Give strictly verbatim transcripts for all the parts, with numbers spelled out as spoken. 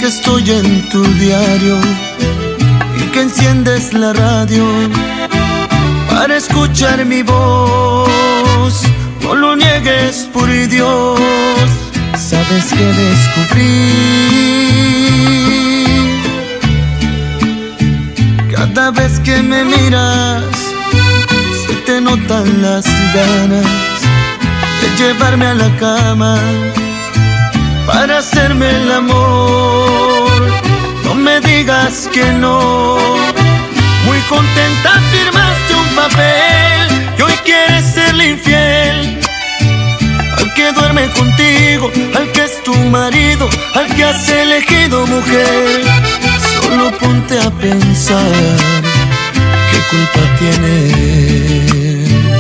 que estoy en tu diario y que enciendes la radio para escuchar mi voz. No lo niegues, por Dios. Sabes que descubrí, cada vez que me miras se te notan las ganas de llevarme a la cama para hacerme el amor. No me digas que no. Muy contenta firmaste un papel y hoy quieres serle infiel al que duerme contigo, al que es tu marido, al que has elegido mujer. Solo ponte a pensar qué culpa tiene.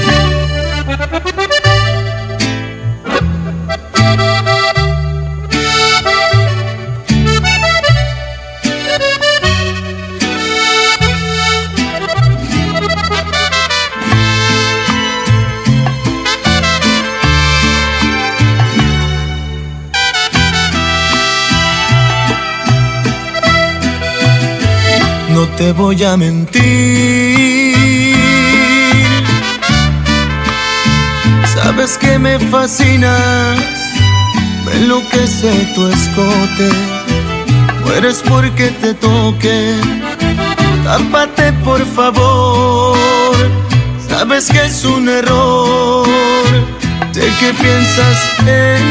No te voy a mentir, sabes que me fascinas, me enloquece tu escote, mueres porque te toque, tápate por favor, sabes que es un error, sé que piensas en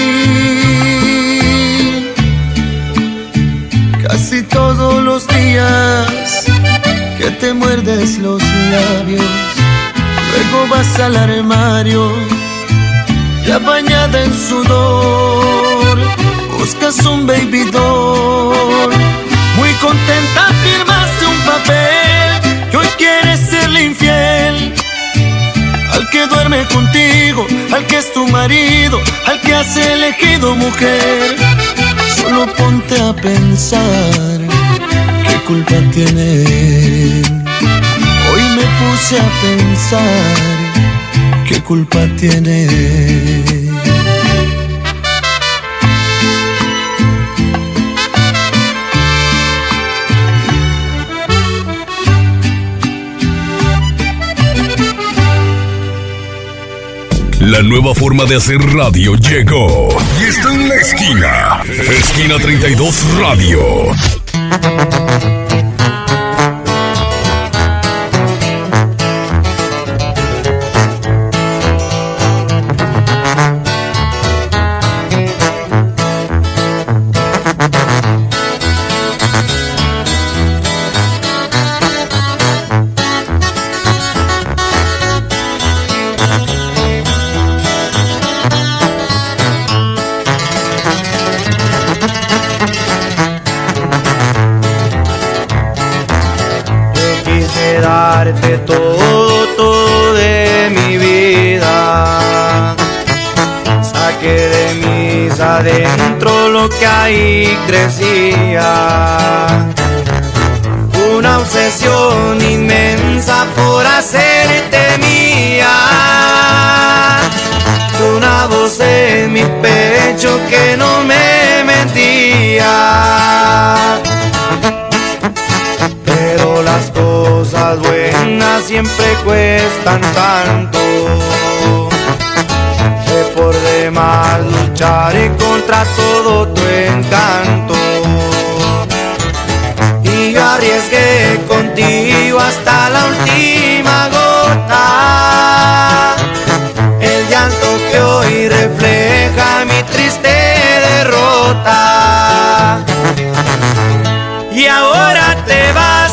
mí, casi todos los días que te muerdes los labios, luego vas al armario, ya bañada en sudor, buscas un baby doll. Muy contenta firmaste un papel y hoy quieres serle infiel al que duerme contigo, al que es tu marido, al que has elegido mujer. Solo ponte a pensar qué culpa tiene. Hoy me puse a pensar qué culpa tiene. La nueva forma de hacer radio llegó y está en la esquina. Esquina treinta y dos Radio. Darte todo, todo de mi vida. Saqué de mis adentro lo que ahí crecía. Una obsesión inmensa por hacerte mía. Una voz en mi pecho que no me mentía. Pero las cosas buenas siempre cuestan tanto, que por demás lucharé contra todo tu encanto. Y yo arriesgué contigo hasta la última gota, el llanto que hoy refleja mi triste derrota. Y ahora te vas,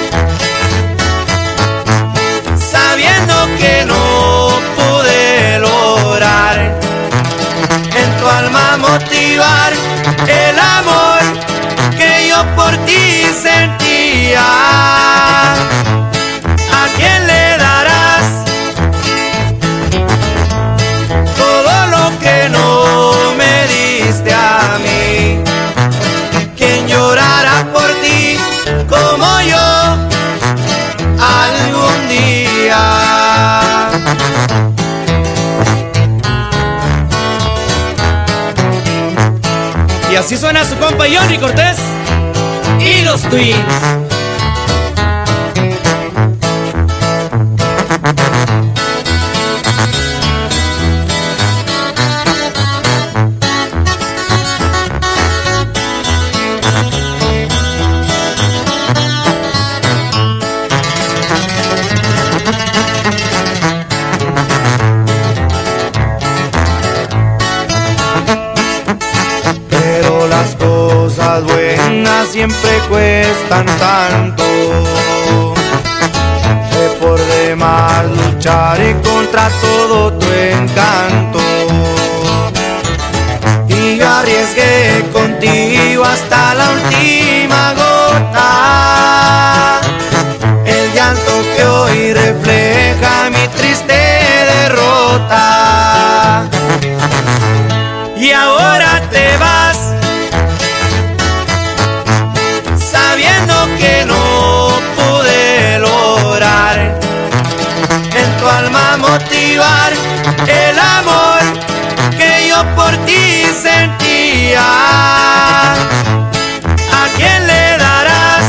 sabiendo que no pude lograr en tu alma motivar el amor que yo por ti sentía. ¿A quién le darás todo lo que no me diste a mí? ¿Quién llorará por ti como yo algún día? Y Y así suena su compa Johnny Cortés y los Twins. Cosas buenas siempre cuestan tanto, sé por demás lucharé contra todo tu encanto. Y yo arriesgué contigo hasta la última gota, el llanto que hoy refleja mi triste derrota. Y ahora te vas sabiendo que no pude lograr en tu alma motivar el amor que yo por ti sentía. ¿A quién le darás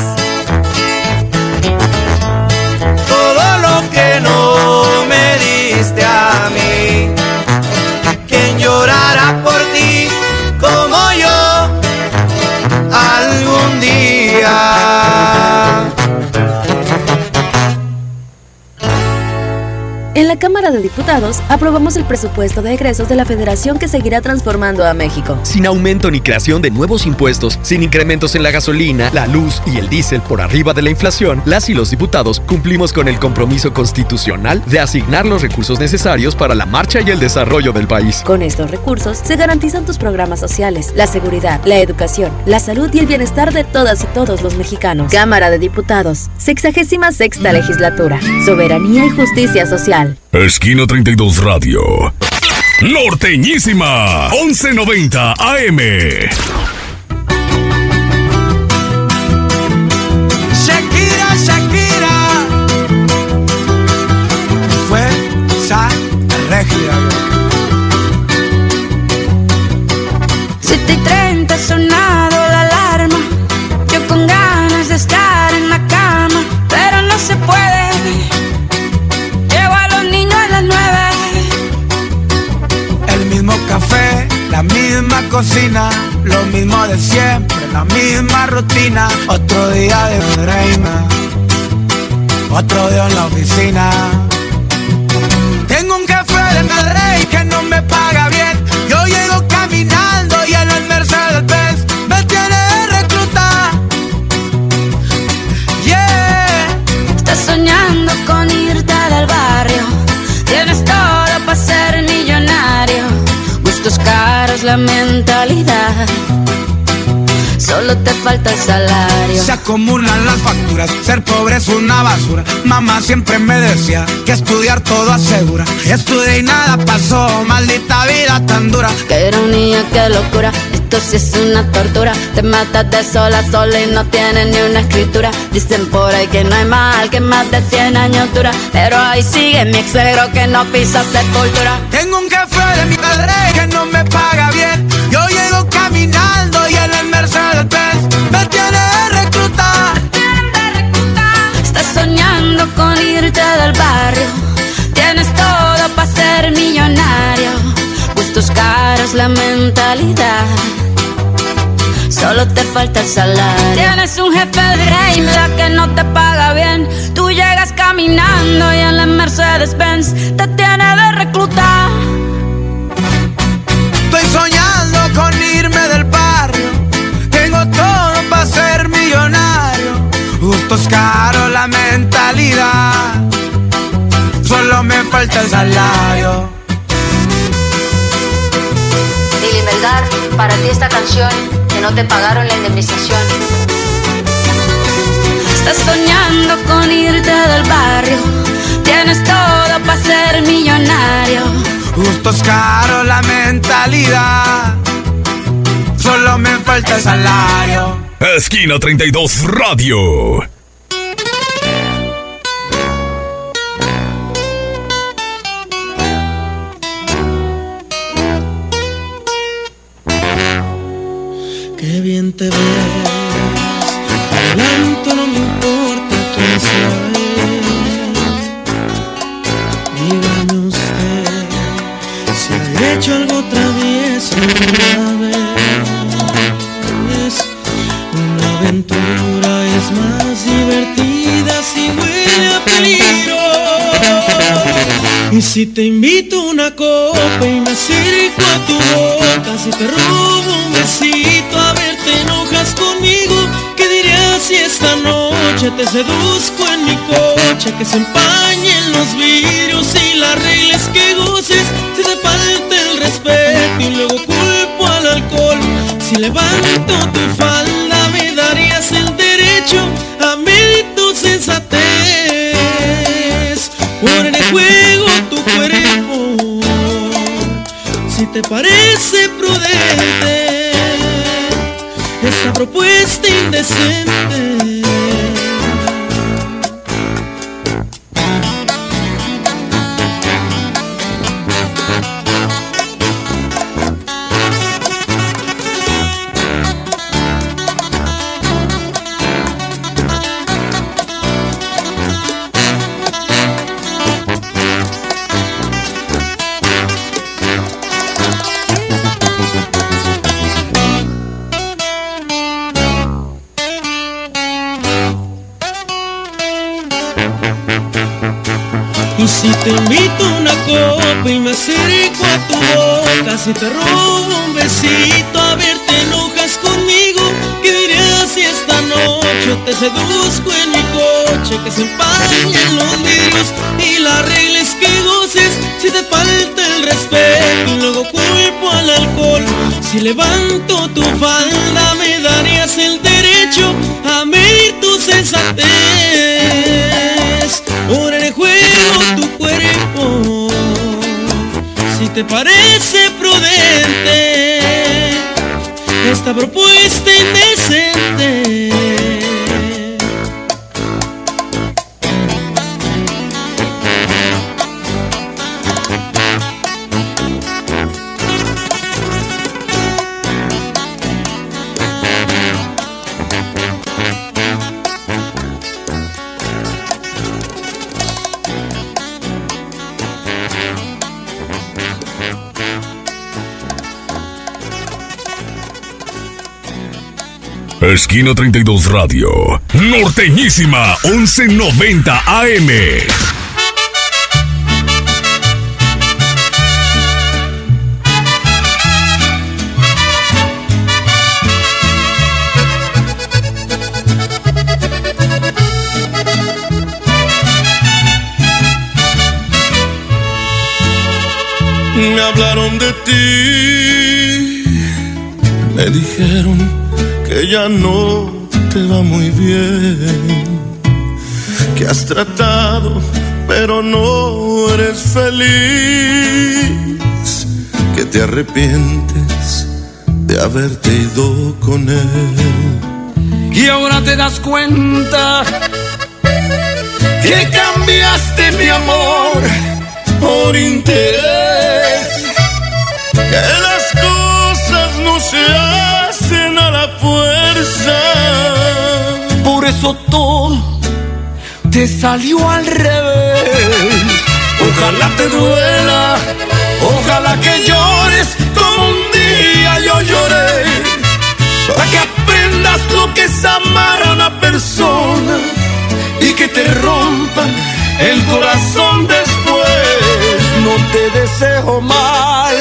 todo lo que no me diste a mí? ¿Quién llorará por ti como yo algún día? En la Cámara de Diputados aprobamos el presupuesto de egresos de la Federación que seguirá transformando a México. Sin aumento ni creación de nuevos impuestos, sin incrementos en la gasolina, la luz y el diésel por arriba de la inflación, las y los diputados cumplimos con el compromiso constitucional de asignar los recursos necesarios para la marcha y el desarrollo del país. Con estos recursos se garantizan tus programas sociales, la seguridad, la educación, la salud y el bienestar de todas y todos los mexicanos. Cámara de Diputados, sexagésima sexta legislatura, soberanía y justicia social. Esquina treinta y dos Radio. Norteñísima, once noventa A M. Shakira, Shakira, fuerza regia. siete y treinta ha sonado la alarma, yo con ganas de estar en la cama, pero no se puede. Café, la misma cocina, lo mismo de siempre, la misma rutina. Otro día de reina, otro día en la oficina. Tengo un café de Madrid que no me paga bien. Yo llego caminando y en el Mercedes-Benz me tiene de recluta. Yeah. Estás soñando con irte del barrio, tienes todo para ser millonario. Gustos caros, la mentalidad, solo te falta el salario. Se acumulan las facturas, ser pobre es una basura. Mamá siempre me decía que estudiar todo asegura. Estudié y nada pasó, maldita vida tan dura. Qué ironía, qué locura, esto sí es una tortura. Te matas de sola a sola y no tienes ni una escritura. Dicen por ahí que no hay mal que más de cien años dura, pero ahí sigue mi ex suegro que no pisa sepultura. Tengo un café de mi padre que no me paga bien. Yo llego caminando y en el Mercedes-Benz me tiene de recluta. Estás soñando con irte del barrio, tienes todo para ser millonario. Gustos caros, la mentalidad, solo te falta el salario. Tienes un jefe de reina que no te paga bien. Tú llegas caminando y en la Mercedes-Benz te tiene de recluta. Estoy soñando con irme del barrio, tengo todo para ser millonario. Gustos caros, la mentalidad, solo me falta el salario. Lili Melgar, para ti esta canción, que no te pagaron la indemnización. Estás soñando con irte del barrio, tienes todo para ser millonario. Gustos caros, la mentalidad, solo me falta el salario. Esquina treinta y dos Radio. qué bien te ves. Adelanto, no me importa quién sea él. Dígame usted si ha hecho algo travieso una vez. Una aventura es más divertida si huele a peligro. Y si te invito a una copa y me acerco a tu boca, si te robo un besito, a ver, te enojas conmigo. ¿Qué dirías si esta noche te seduzco en mi coche? Que se empañen los vidrios y las reglas que goces. Si te falta el respeto y luego culpo al alcohol. Si levanto tu falda me darías el derecho a medir tu sensatez. Por en el juego tu cuerpo, si te parece prudente esta propuesta indecente. Y si te invito a una copa y me acerco a tu boca, si te robo un besito, a ver, te enojas conmigo. ¿Qué dirías si esta noche te seduzco en mi coche? Que se empañen los vidrios y las reglas que goces. Si te falta el respeto y luego culpo al alcohol. Si levanto tu falda me darías el derecho a medir tu sensatez. Por el juego tu cuerpo, si te parece prudente esta propuesta indecente. Esquina treinta y dos Radio, Norteñísima once noventa A M. Me hablaron de ti, me dijeron que ya no te va muy bien, que has tratado pero no eres feliz, que te arrepientes de haberte ido con él. Y ahora te das cuenta que cambiaste mi amor por interés, que las cosas no se hacen a la fuerza. Por eso todo te salió al revés. Ojalá te duela, ojalá que llores como un día yo lloré, para que aprendas lo que es amar a una persona y que te rompan el corazón después. No te deseo mal,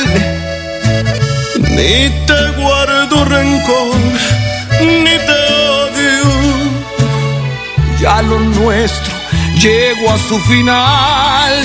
ni te guardo rencor, ni te odio. Ya lo nuestro llegó a su final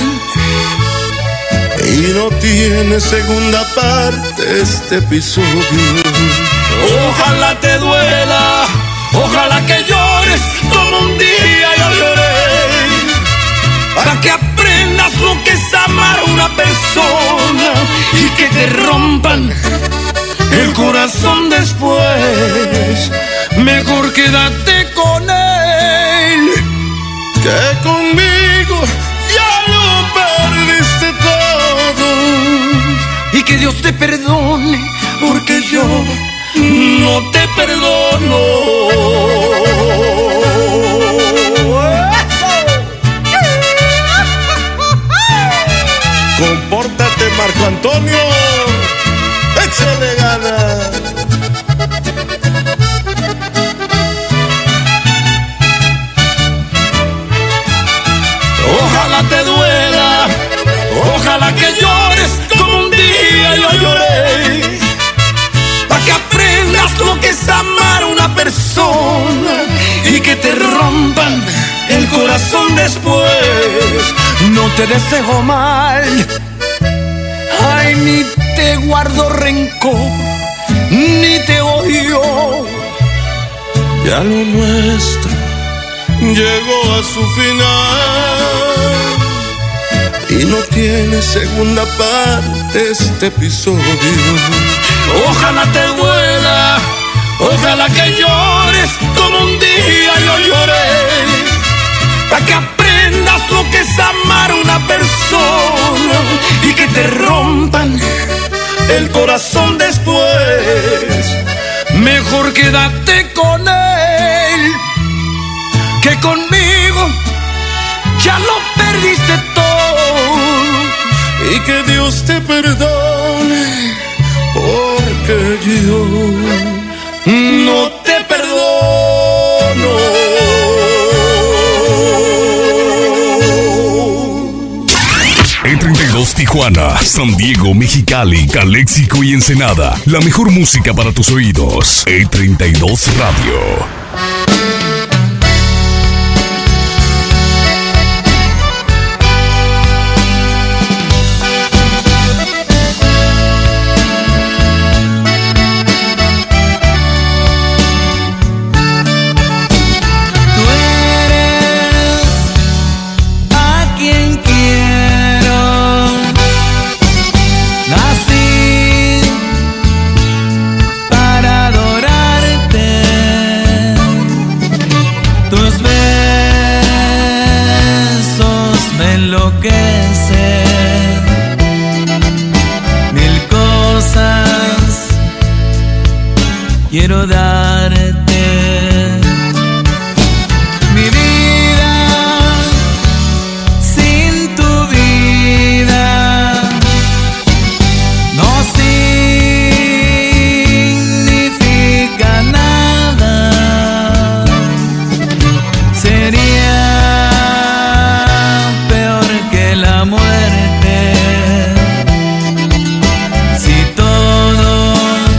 y no tiene segunda parte este episodio. Ojalá te duela, ojalá que llores como un día yo lloré, para que aprendas lo que es amar a una persona y que te rompan el corazón después. Mejor quédate con él, que conmigo ya lo perdiste todo. Y que Dios te perdone, porque yo no no te perdono. Compórtate, Marco Antonio. Échale ganas. Ojalá te duela, ojalá que llores como un día yo lloré, para que aprendas lo que es amar a una persona y que te rompan el corazón después. No te deseo mal, ay, ni te guardo rencor, ni te odio. Ya lo nuestro llegó a su final y no tiene segunda parte este episodio. Ojalá te duela, ojalá que llores como un día yo lloré, para que aprendas lo que es amar a una persona y que te rompan el corazón después. Mejor quédate con él que conmigo, ya lo perdiste todo. Y que Dios te perdone, porque yo no te perdono. E treinta y dos Tijuana, San Diego, Mexicali, Caléxico y Ensenada. La mejor música para tus oídos. E treinta y dos Radio. Quiero darte mi vida sin tu vida, no significa nada. Sería peor que la muerte si todo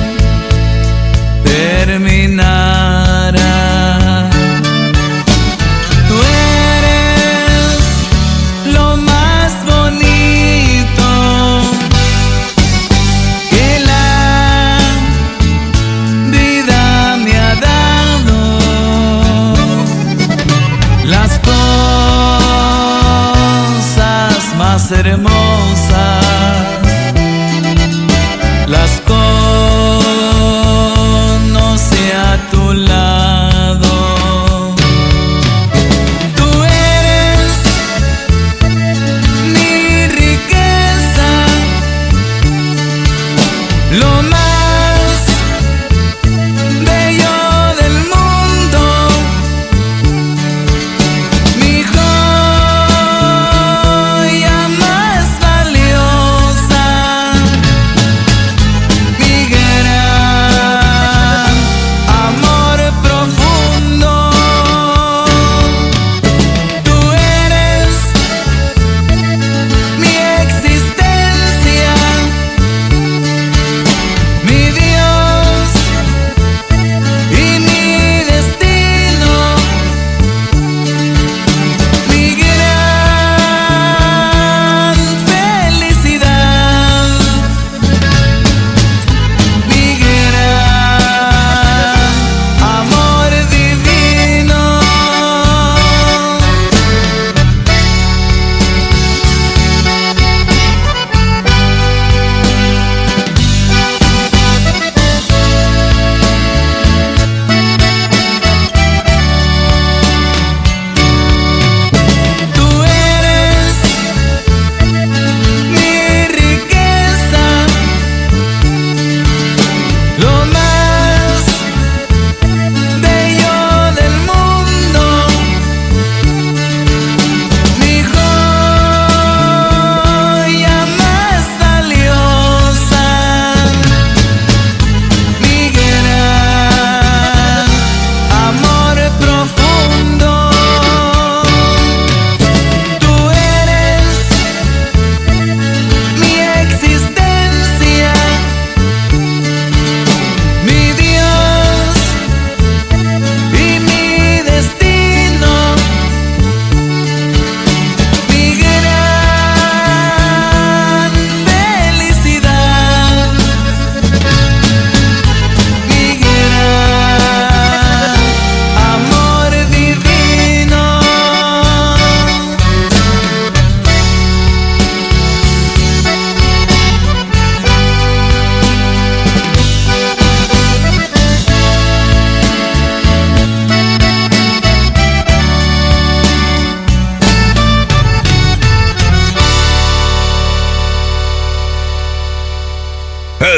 terminara. Tú eres lo más bonito que la vida me ha dado. Las cosas más hermosas las conoce a tu lado. Tú eres mi riqueza, lo más bello del mundo, mi joya más valiosa.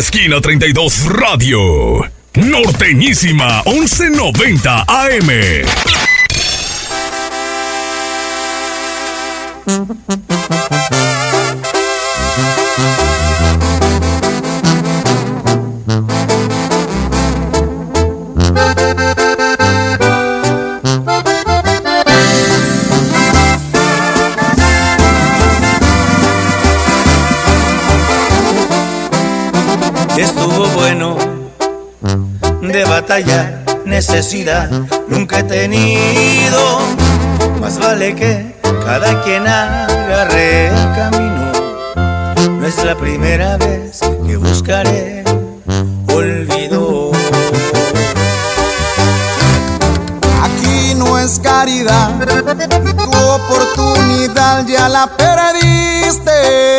Esquina treinta y dos Radio. Norteñísima once noventa A M. Estuvo bueno de batalla, necesidad nunca he tenido. Más vale que cada quien agarre el camino. No es la primera vez que buscaré olvido. Aquí no es caridad, tu oportunidad ya la perdiste.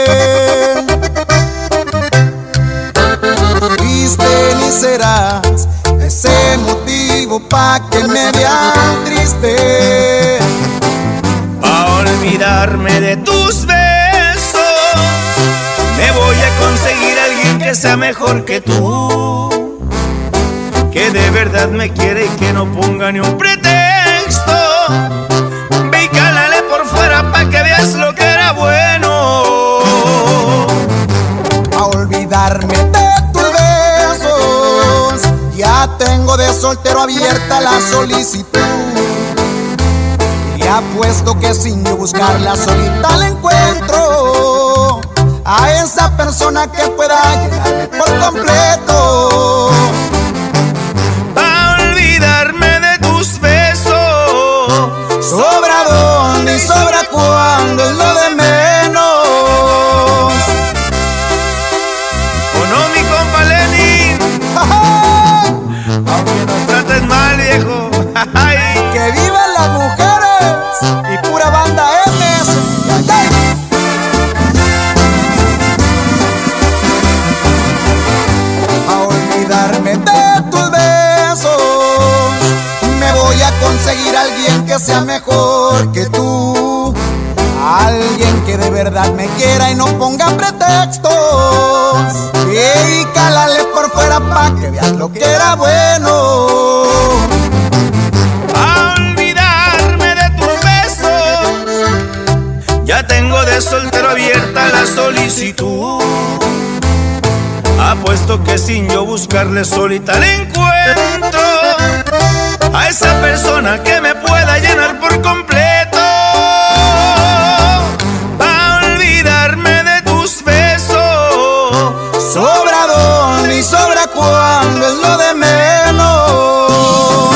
Fuiste ni serás ese motivo pa' que me vean triste. Pa' olvidarme de tus besos, me voy a conseguir a alguien que sea mejor que tú, que de verdad me quiere y que no ponga ni un pretexto. Ve y cálale por fuera pa' que veas lo que era bueno. A olvidarme de tus besos, ya tengo de soltero abierta la solicitud. Y apuesto que sin yo buscarla solita la encuentro a esa persona que pueda llenarme por completo. Pa' olvidarme de tus besos, sobra dónde y sobra cuándo es lo de menos. ¿O no, mi compa Lenin? Aunque nos trates mal, viejo. Que vivan las mujeres y pura banda M S. A olvidarme de tus besos, me voy a conseguir a alguien que sea mejor que tú. Alguien que de verdad me quiera y no ponga pretextos. Y cálale por fuera pa' que veas lo que era bueno. A olvidarme de tus besos, ya tengo de soltero abierta la solicitud. Apuesto que sin yo buscarle solita le encuentro a esa persona que me pueda llenar por completo. A olvidarme de tus besos, sobra dónde y sobra cuándo es lo de menos.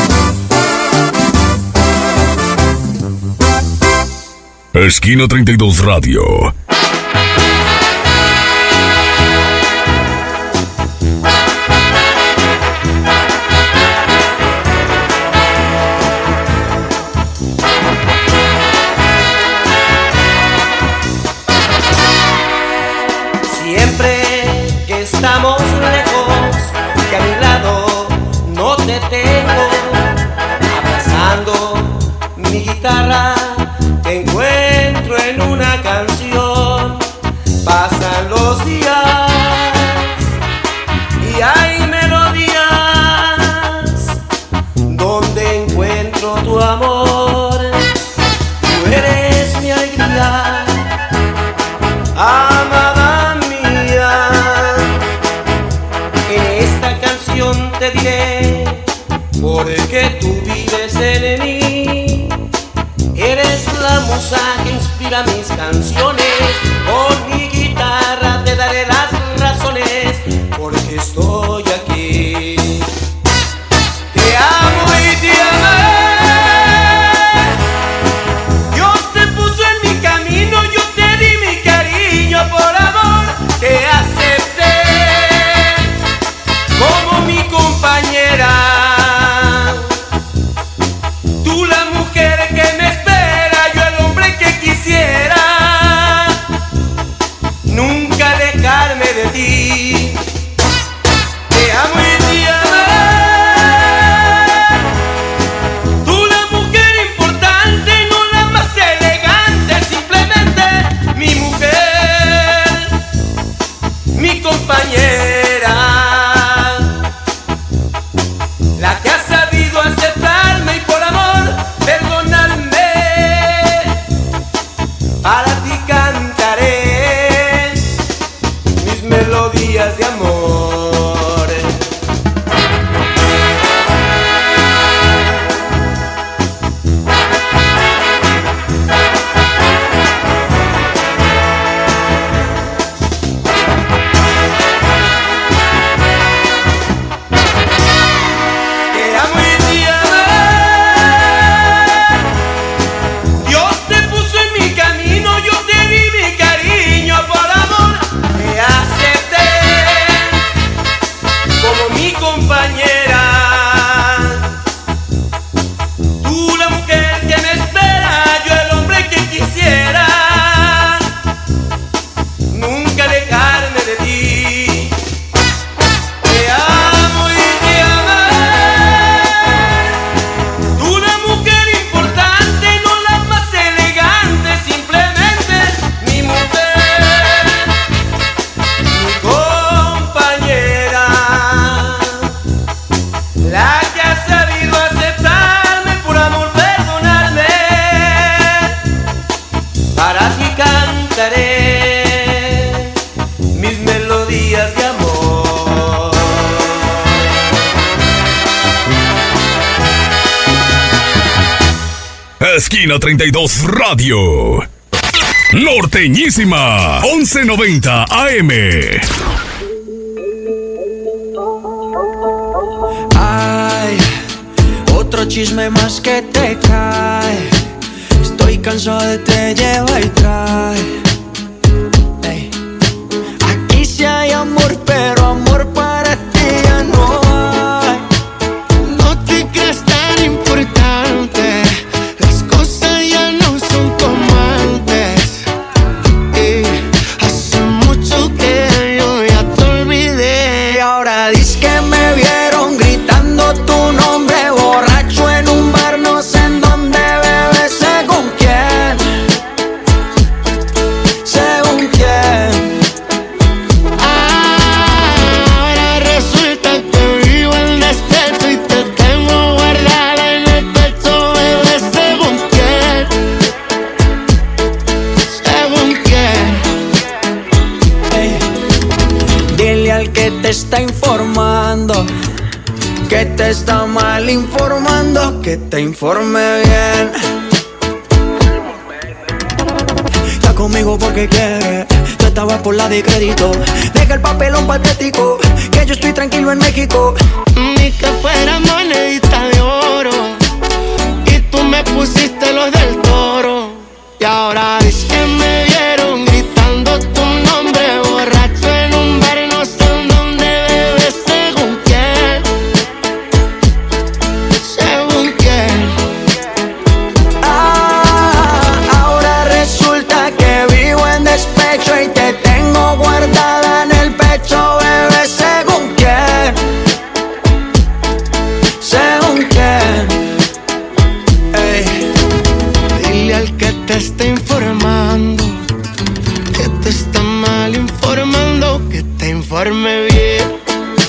Esquina treinta y dos Radio. Siempre que estamos lejos, que a mi lado no te tengo, abrazando mi guitarra te encuentro en una canción. Pasan los días y hay melodías donde encuentro tu amor. Tú eres mi alegría, amada mía. En esta canción te diré porque tú vives en mí. Eres la musa que inspira mis canciones. Con mi guitarra te daré las razones porque estoy aquí. Te amo y te amé. Dios te puso en mi camino, yo te di mi cariño. Por amor te acepté como mi compañera. Tú la mujer que me espera, yo el hombre que quisiera. Nunca dejarme de Esquina treinta y dos Radio. Norteñísima, once noventa A M. Ay, otro chisme más que te cae. Estoy cansado de te lleva y trae. Ey. Aquí sí hay amor, pero amor para ti ya no hay. No te creas tan importante, las cosas ya no son como antes. Y hace mucho que yo ya te olvidé. Y ahora dices que me vieron gritando tu nombre borracho en un bar, no sé en dónde, bebé, según quién. Según quién. Ahora resulta que vivo en despierto y te tengo guardada en el pecho, bebé, según quién. Según quién. Ey. Dile al que te está informando que te está mal informando, que te informe bien. Está conmigo porque quiere, tú estabas por la de crédito. Deja el papelón patético, que yo estoy tranquilo en México. Ni que fuera monedita de oro, y tú me pusiste los del Toro. Y ahora dices que me vieron gritando tu nombre borracho en un bar, no sé en dónde, bebé, según quién. Según quién. Ah, ahora resulta que vivo en despecho y te tengo guardada en el pecho, bebé, según quién. Según quién. Ey. Dile al que te está informando que te está mal informando, que te informe bien.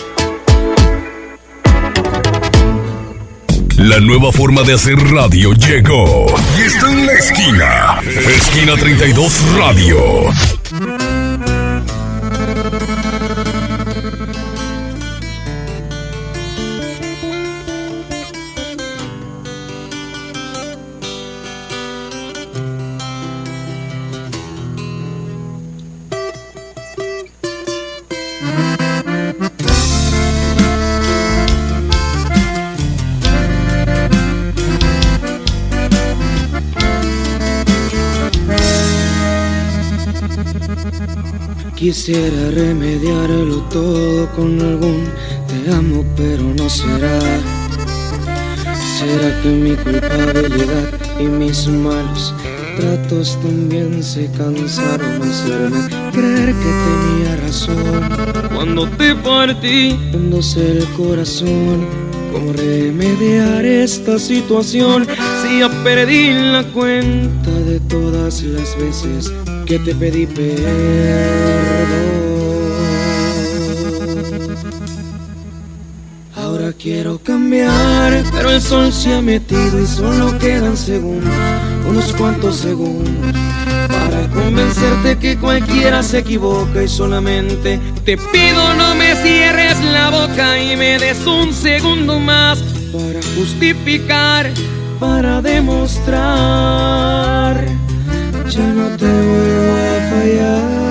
La nueva forma de hacer radio llegó y está en la esquina. Esquina treinta y dos Radio. Quisiera remediarlo todo con algún te amo, pero no será. ¿Será que mi culpabilidad y mis malos tratos también se cansaron de hacerme creer que tenía razón? Cuando te partí, dándose el corazón, ¿cómo remediar esta situación? Si ya perdí la cuenta de todas las veces que te pedí perdón. Ahora quiero cambiar, pero el sol se ha metido y solo quedan segundos, unos cuantos segundos, para convencerte que cualquiera se equivoca y solamente te pido no me cierres la boca y me des un segundo más para justificar, para demostrar. Ya no te vuelvo a fallar.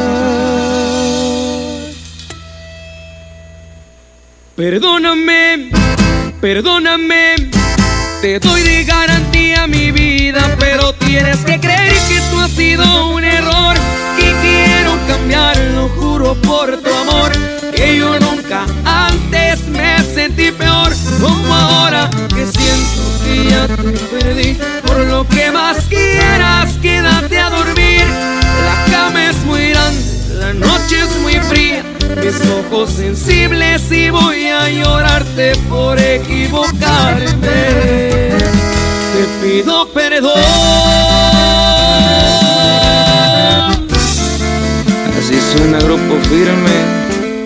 Perdóname, perdóname, te doy de garantía mi vida, pero tienes que creer que esto ha sido un error y quiero cambiarlo, juro por tu amor, que yo nunca antes me sentí peor como ahora que siento que ya te perdí. Por lo que más quieras, quédate a dormir. La cama es muy grande, la noche es muy fría, mis ojos sensibles y voy a llorarte por equivocarme. Te pido perdón. Así suena Grupo Firme.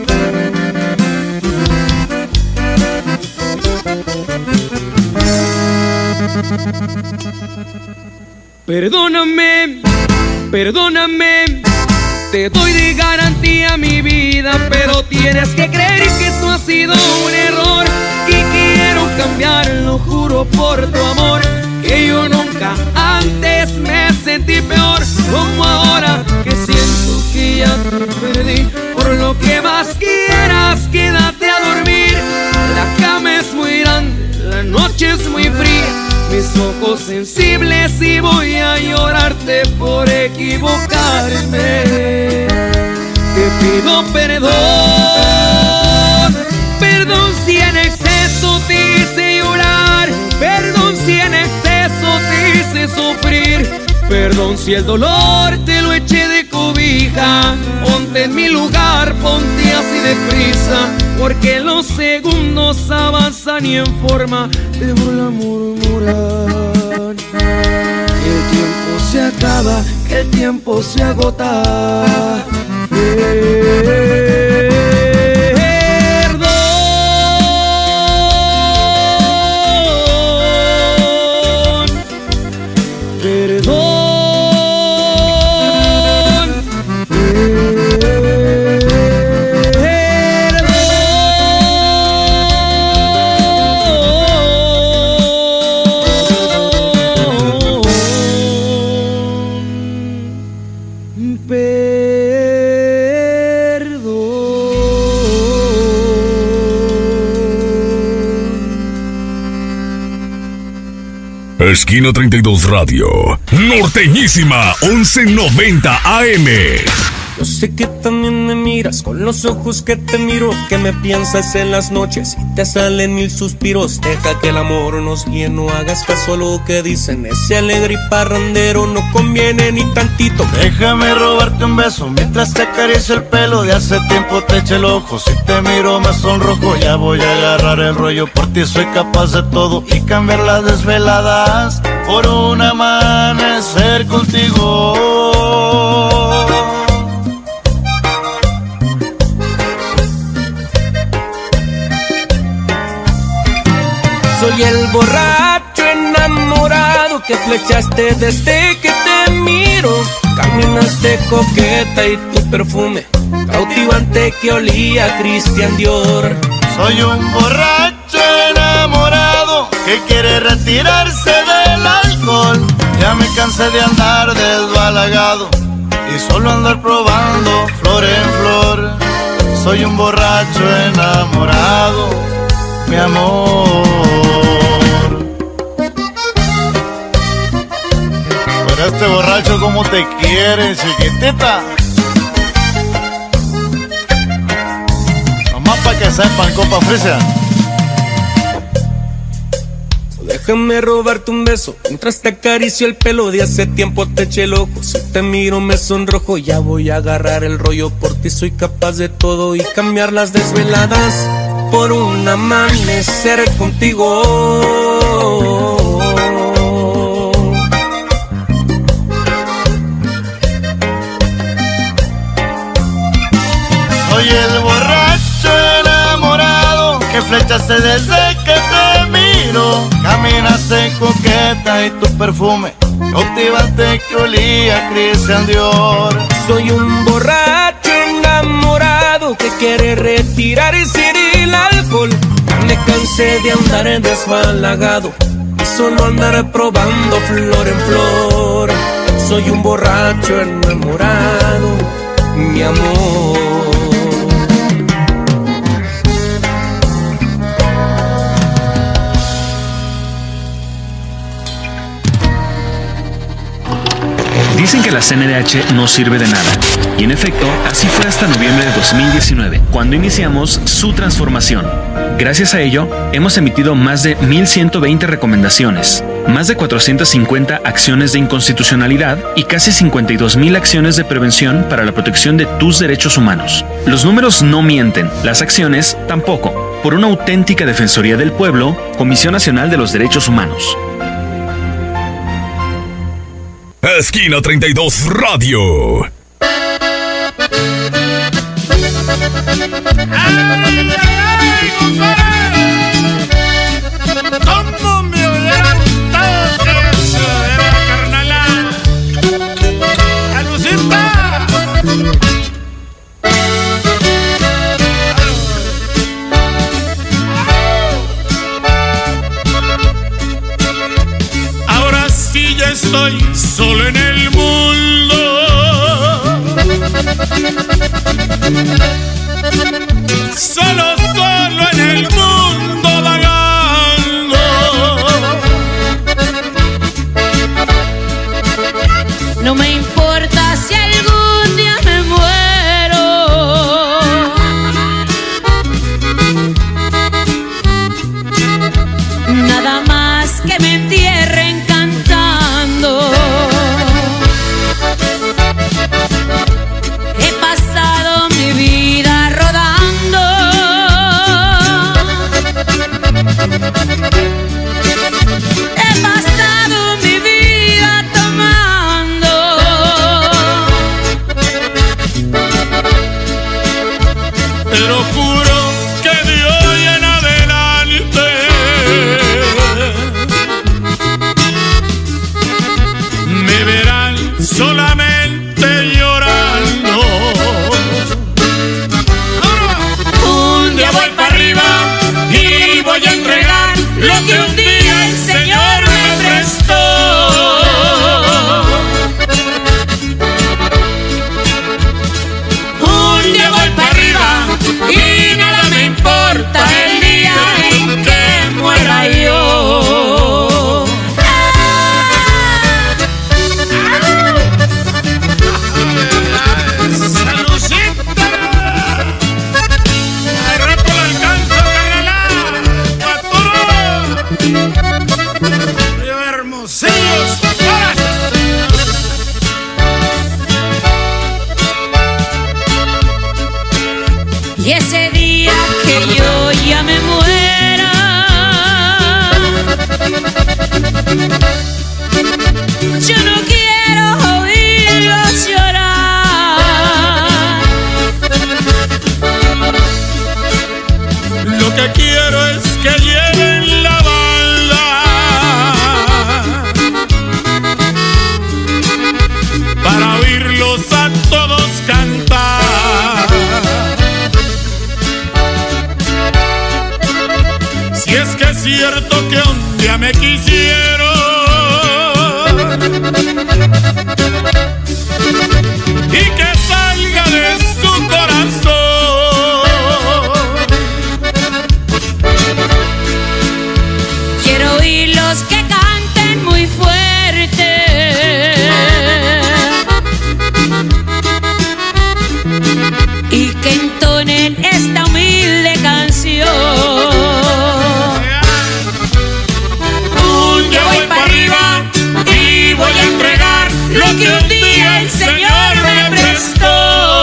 Perdóname, perdóname, te doy de garantía mi vida, pero tienes que creer que esto ha sido un error y quiero cambiarlo, juro por tu amor, que yo nunca antes me sentí peor, como ahora que siento que ya te perdí. Por lo que más quieras, quédate a dormir. La cama es muy grande, la noche es muy fría, mis ojos sensibles y voy a llorarte por equivocarme. Te pido perdón, perdón si en exceso te hice llorar, perdón si en exceso te hice sufrir, perdón si el dolor te lo eché de cobija. Ponte en mi lugar, ponte así deprisa, porque los segundos avanzan y en forma de burla murmuran. Que el tiempo se acaba, que el tiempo se agota. Perdón, perdón, Esquina treinta y dos Radio, norteñísima, once noventa A M. Yo sé que también me miras con los ojos que te miro, que me piensas en las noches y te salen mil suspiros. Deja que el amor nos guíe, no hagas caso a lo que dicen. Ese alegre y parrandero no conviene ni tantito. Déjame robarte un beso mientras te acaricio el pelo. De hace tiempo te eché el ojo, si te miro me sonrojo. Ya voy a agarrar el rollo, por ti soy capaz de todo y cambiar las desveladas por un amanecer contigo. Soy el borracho enamorado que flechaste desde que te miro. Caminaste coqueta y tu perfume cautivante que olía a Christian Dior. Soy un borracho enamorado que quiere retirarse del alcohol. Ya me cansé de andar desbalagado y solo andar probando flor en flor. Soy un borracho enamorado, mi amor. Pero este borracho como te quiere, chiquitita. Nomás pa' que sepan, compa Frisia. Déjame robarte un beso mientras te acaricio el pelo. De hace tiempo te eché el ojo, si te miro me sonrojo. Ya voy a agarrar el rollo, por ti soy capaz de todo y cambiar las desveladas por un amanecer contigo. Soy el borracho enamorado que flechaste desde que te miro. Caminaste coqueta y tu perfume cautivante que olía a Christian Dior. Soy un borracho enamorado que quiere retirarse del alcohol. Ya me cansé de andar desbalagado y solo andar probando flor en flor. Soy un borracho enamorado, mi amor. Dicen que la C N D H no sirve de nada. Y en efecto, así fue hasta noviembre de dos mil diecinueve, cuando iniciamos su transformación. Gracias a ello, hemos emitido más de mil ciento veinte recomendaciones, más de cuatrocientas cincuenta acciones de inconstitucionalidad y casi cincuenta y dos mil acciones de prevención para la protección de tus derechos humanos. Los números no mienten, las acciones tampoco. Por una auténtica Defensoría del Pueblo, Comisión Nacional de los Derechos Humanos. Esquina treinta y dos Radio. ¡Ay, ay, compadre! ¿Cómo me hubiera gustado que eso era carnala? ¡Alucita! Ahora sí ya es estoy solo en el mundo. Solo, solo en el mundo vagando. No me importa si algún día me muero. Nada más que me entierren cantando. He pasado mi vida rodando. He pasado mi vida tomando. Pero juro que de hoy en adelante me verán solamente llorando. Un día voy para arriba y voy a entregar lo que un día el Señor me prestó. Un día voy para arriba y nada me importa el día en que muera yo. ¡Salucita! Al rato la alcanzo, carnalá. ¡Paturo! ¡Hermosillos! Y ese día que yo ya me muera, yo no quiero oírlos llorar. Lo que quiero es que lleven la balda para oírlos a todos cantar. Si es que es cierto que un día me quisieron y que salga de su corazón. Quiero oírlos que canten muy fuerte y que entonen esta humilde canción. Un día voy para arriba y voy a entregar lo que un día el Señor me prestó.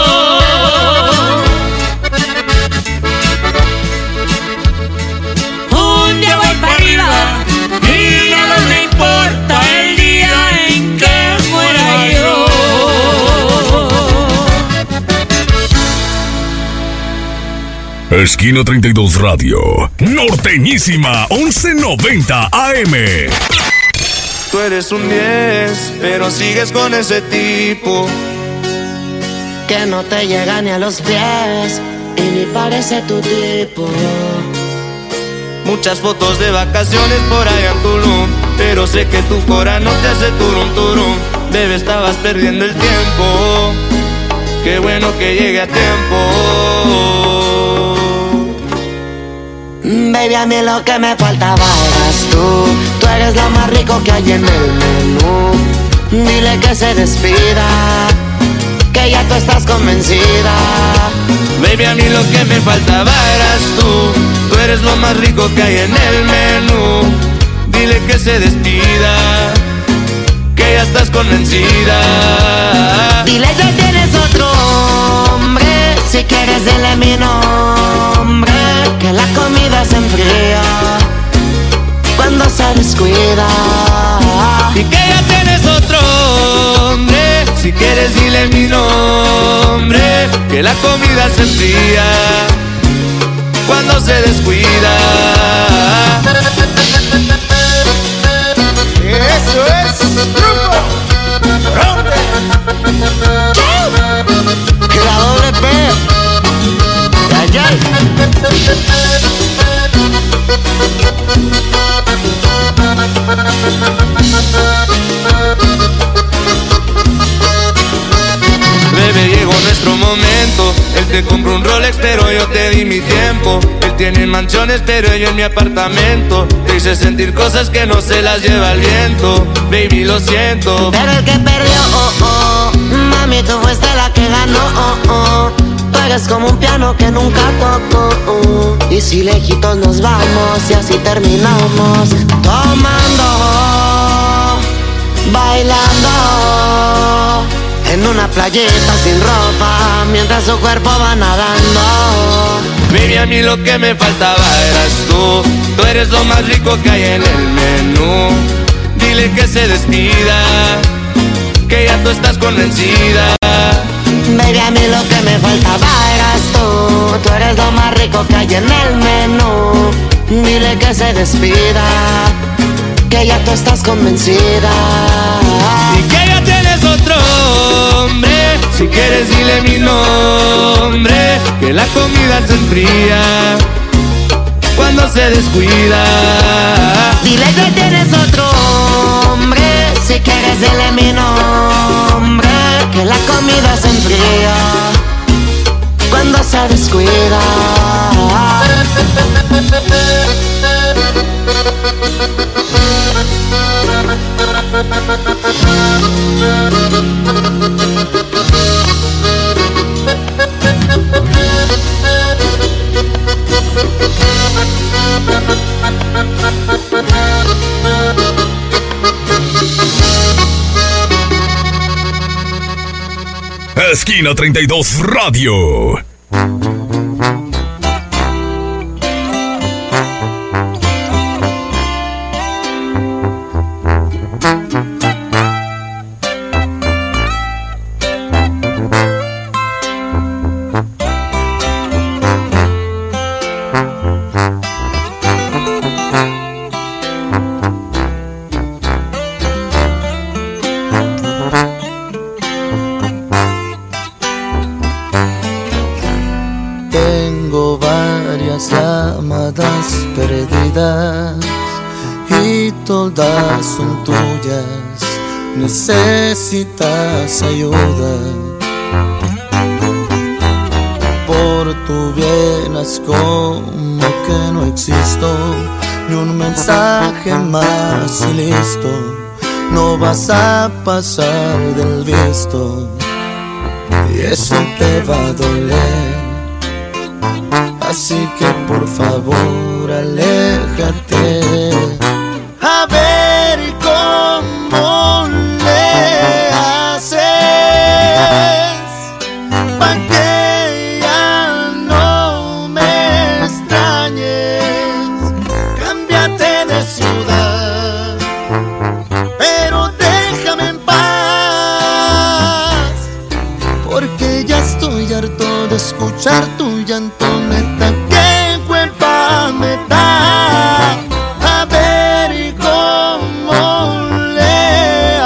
Un día voy para arriba y nada me importa el día en que muera yo. Esquina treinta y dos Radio, Norteñísima once noventa A M. Tú eres un diez, pero sigues con ese tipo que no te llega ni a los pies y ni parece tu tipo. Muchas fotos de vacaciones por allá en Tulum, pero sé que tu cora no te hace turum turum. Bebé, estabas perdiendo el tiempo. Qué bueno que llegue a tiempo. Baby, a mí lo que me faltaba eras tú. Tú eres lo más rico que hay en el menú. Dile que se despida, que ya tú estás convencida. Baby, a mí lo que me faltaba eras tú. Tú eres lo más rico que hay en el menú. Dile que se despida, que ya estás convencida. Dile que tienes otro hombre, si quieres dile mi nombre. Que la comida se enfría cuando se descuida. Y que ya tienes otro hombre, si quieres dile mi nombre. Que la comida se enfría cuando se descuida. Eso es Grupo Ronde. Que la doble P. Ay, ay. Él te compró un Rolex, pero yo te di mi tiempo. Él tiene mansiones, pero yo en mi apartamento. Te hice sentir cosas que no se las lleva el viento. Baby, lo siento. Pero el que perdió, oh, oh, mami, tú fuiste la que ganó, oh, oh. Tú eres como un piano que nunca tocó, oh. Y si lejitos nos vamos y así terminamos, tomando, bailando en una playita sin ropa, mientras su cuerpo va nadando. Baby, a mí lo que me faltaba eras tú. Tú eres lo más rico que hay en el menú. Dile que se despida, que ya tú estás convencida. Baby, a mí lo que me faltaba eras tú. Tú eres lo más rico que hay en el menú. Dile que se despida, que ya tú estás convencida. Y que ya tienes otro hombre. Si quieres dile mi nombre, que la comida se enfría cuando se descuida. Dile que tienes otro hombre. Si quieres dile mi nombre, que la comida se enfría cuando se descuida. Esquina treinta y dos Radio. Y todas son tuyas, necesitas ayuda. Por tu bien haz como que no existo, ni un mensaje más y listo. No vas a pasar del visto, y eso te va a doler. Así que por favor aléjate. A ver cómo le haces pa' que ya no me extrañes. Cámbiate de ciudad, pero déjame en paz, porque ya estoy harto de escuchar tu llanto. Neta, ¿qué culpa me da? A ver cómo le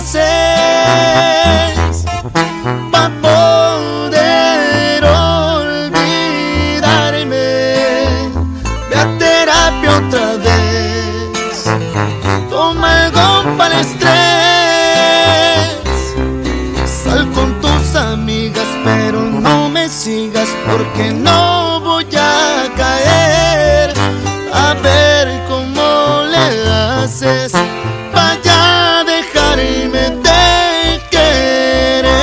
haces pa' poder olvidarme. Ve a terapia otra vez, toma algo para el estrés. Sal con tus amigas, pero no me sigas, porque no voy a caer. A ver cómo le haces pa' ya dejarme de querer.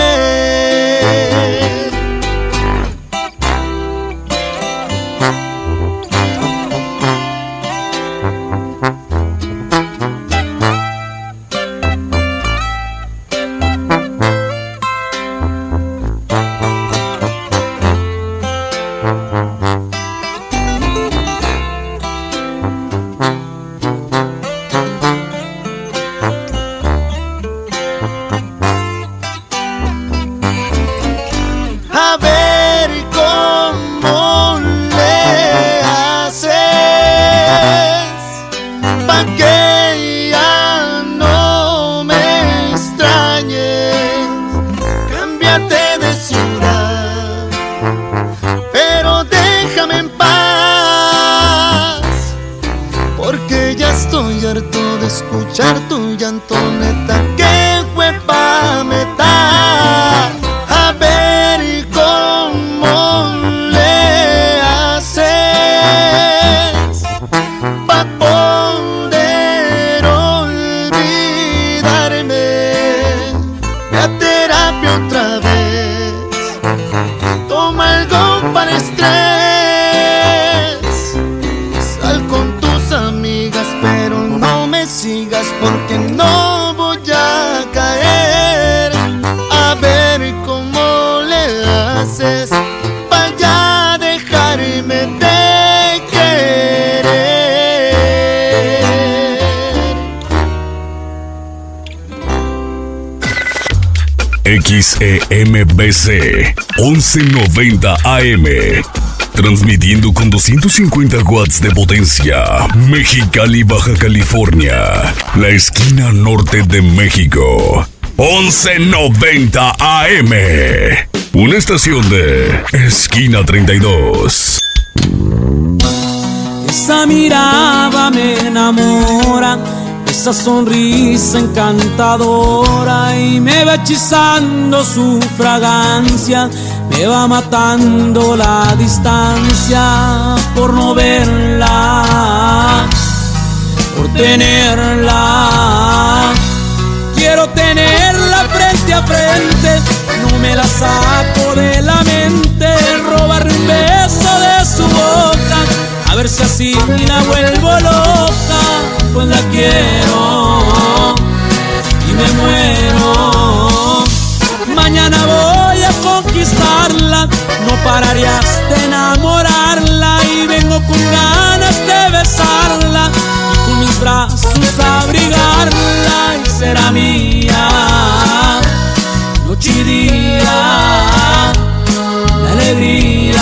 A ver cómo le haces pa' que ya no me extrañes. Cámbiate de ciudad, pero déjame en paz, porque ya estoy harto de escuchar tu llanto. Neta, ¿qué huepa me da? A ver cómo X E M B C once noventa A M. Transmitiendo con doscientos cincuenta watts de potencia. Mexicali, Baja California. La esquina norte de México. once noventa A M. Una estación de Esquina treinta y dos. Esa mirada me enamora, esa sonrisa encantadora, y me va hechizando su fragancia, me va matando la distancia por no verla, por tenerla. Quiero tenerla frente a frente, no me la saco de la mente, robarle un beso de su boca, a ver si así la vuelvo loca, pues la quiero y me muero. Mañana voy a conquistarla, no pararé hasta enamorarla, y vengo con ganas de besarla y con mis brazos abrigarla, y será mía noche y día, la alegría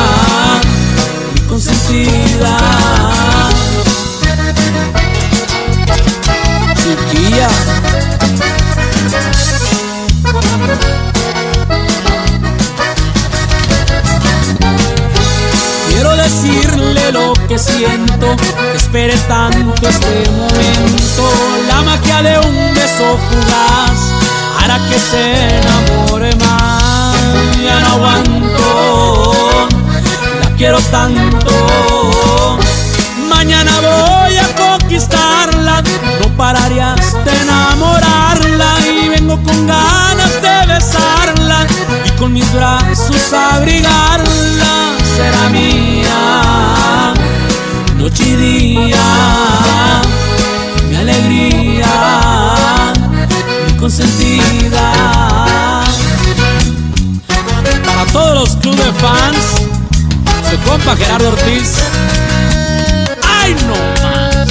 consentida. Chiquilla, quiero decirle lo que siento, que espere tanto este momento. La magia de un beso fugaz hará que se enamore más. Ya no aguanto, quiero tanto. Mañana voy a conquistarla, no pararé hasta enamorarla, y vengo con ganas de besarla y con mis brazos abrigarla. Será mía noche y día, mi alegría, mi consentida. Para todos los clubes de fans, su compa Gerardo Ortiz. ¡Ay, no más!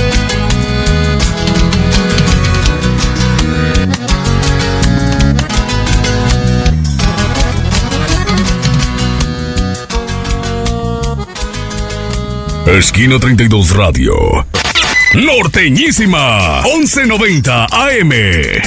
Esquina treinta y dos Radio. Norteñísima once noventa A M.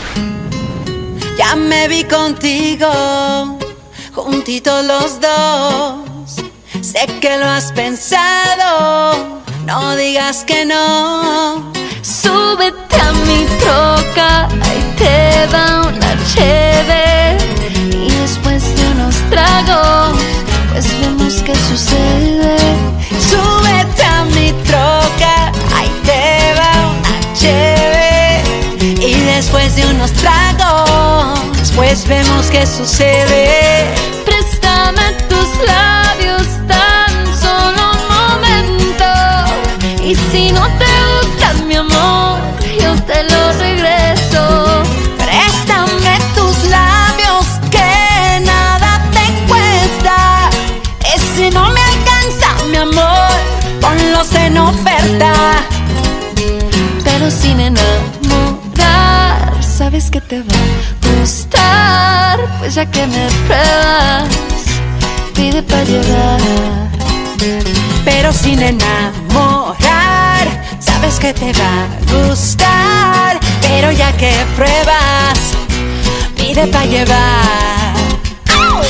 Ya me vi contigo, juntitos los dos. Sé que lo has pensado, no digas que no. Súbete a mi troca, ahí te da una cheve, y después de unos tragos, pues vemos qué sucede. Súbete a mi troca, ahí te va una cheve, y después de unos tragos, pues vemos qué sucede. Préstame tus labios tan solo un momento, y si no te gusta mi amor, yo te lo regreso. Préstame tus labios que nada te cuesta, y si no me alcanza mi amor, ponlos en oferta. Pero sin enamorar, sabes que te va a gustar, pues ya que me pruebas, pide pa' llevar. Pero sin enamorar, sabes que te va a gustar, pero ya que pruebas, pide pa' llevar. ¡Au!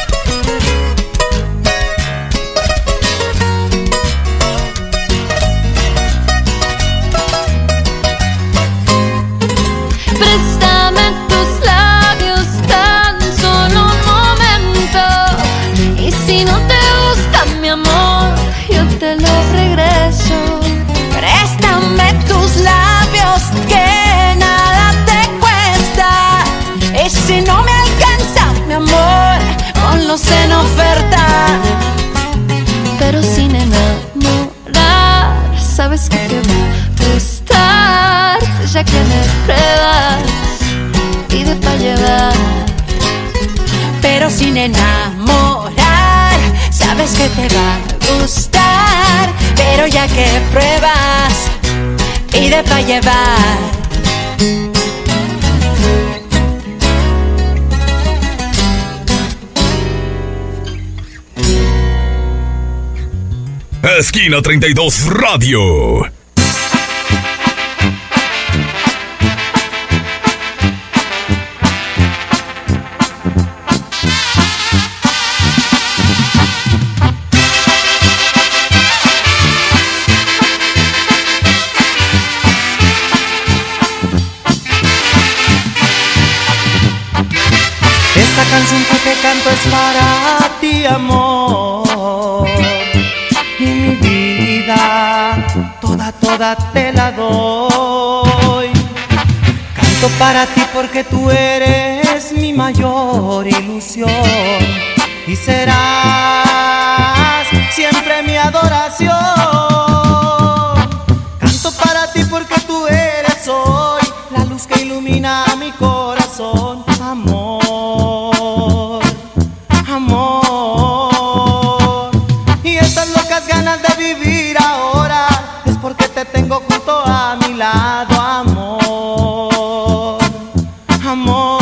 Préstame tus labios tan solo un momento, y si no te gusta mi amor, yo te lo regreso. Préstame tus labios que nada te cuesta, y si no me alcanza mi amor, ponlos en oferta. Pero sin enamorar, sabes que te va a gustar, ya que me pruebas, pide pa' llevar. Pero sin enamorar, sabes que te va a gustar, pero ya que pruebas, pide pa' llevar. Esquina treinta y dos Radio. Esta canción que te canto es para ti, amor. Y mi vida, toda, toda te la doy. Canto para ti porque tú eres mi mayor ilusión. Y serás siempre mi adoración. Canto para ti porque tú eres hoy la luz que ilumina mi corazón. Amor, amor. Y estas locas ganas de vivir ahora es porque te tengo junto a mi lado. Amor, amor.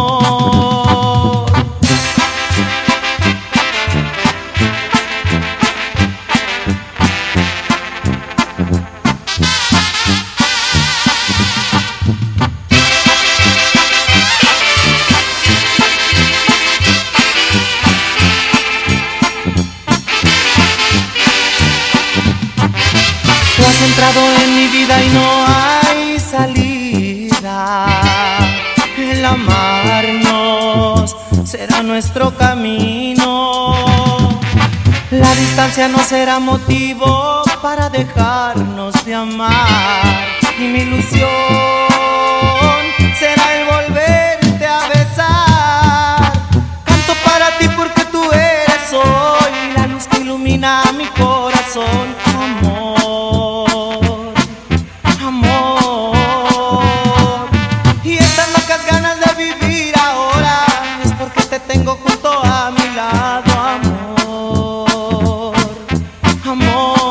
Tú has entrado en mi vida y no hay salida. El amarnos será nuestro camino. La distancia no será motivo para dejarnos de amar. Y mi ilusión será el volverte a besar. Canto para ti porque tú eres hoy la luz que ilumina mi corazón. Amor, amor. Y estas locas ganas de vivir ahora es porque te tengo junto a mi lado. Amor, amor.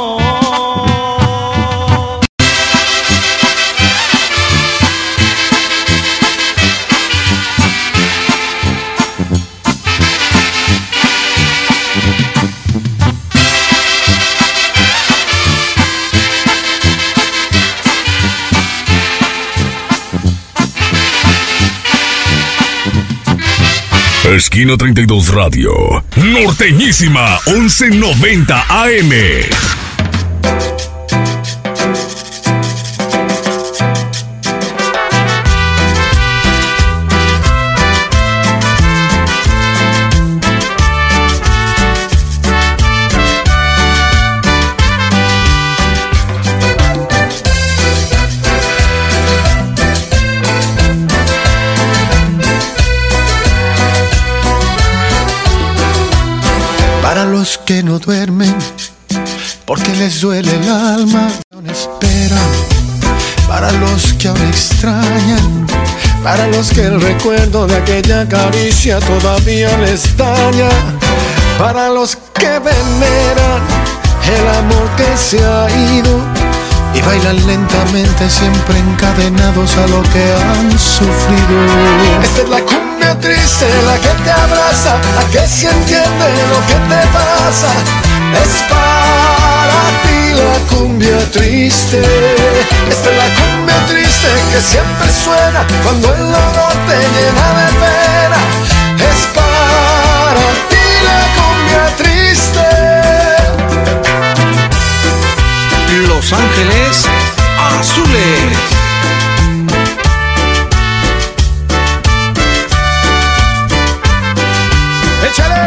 Esquina treinta y dos Radio. Norteñísima once noventa A M. Para los que no duermen, porque les duele el alma, aún esperan. Para los que aún extrañan, para los que el recuerdo de aquella caricia todavía les daña. Para los que veneran el amor que se ha ido y bailan lentamente siempre encadenados a lo que han sufrido. Esta es la cumbia triste, la que te abraza, la que sí entiende lo que te pasa. Es para ti la cumbia triste. Esta es la cumbia triste que siempre suena cuando el dolor te llena de pena. Es para ti la cumbia triste. Los Ángeles Azules. ¡Échale!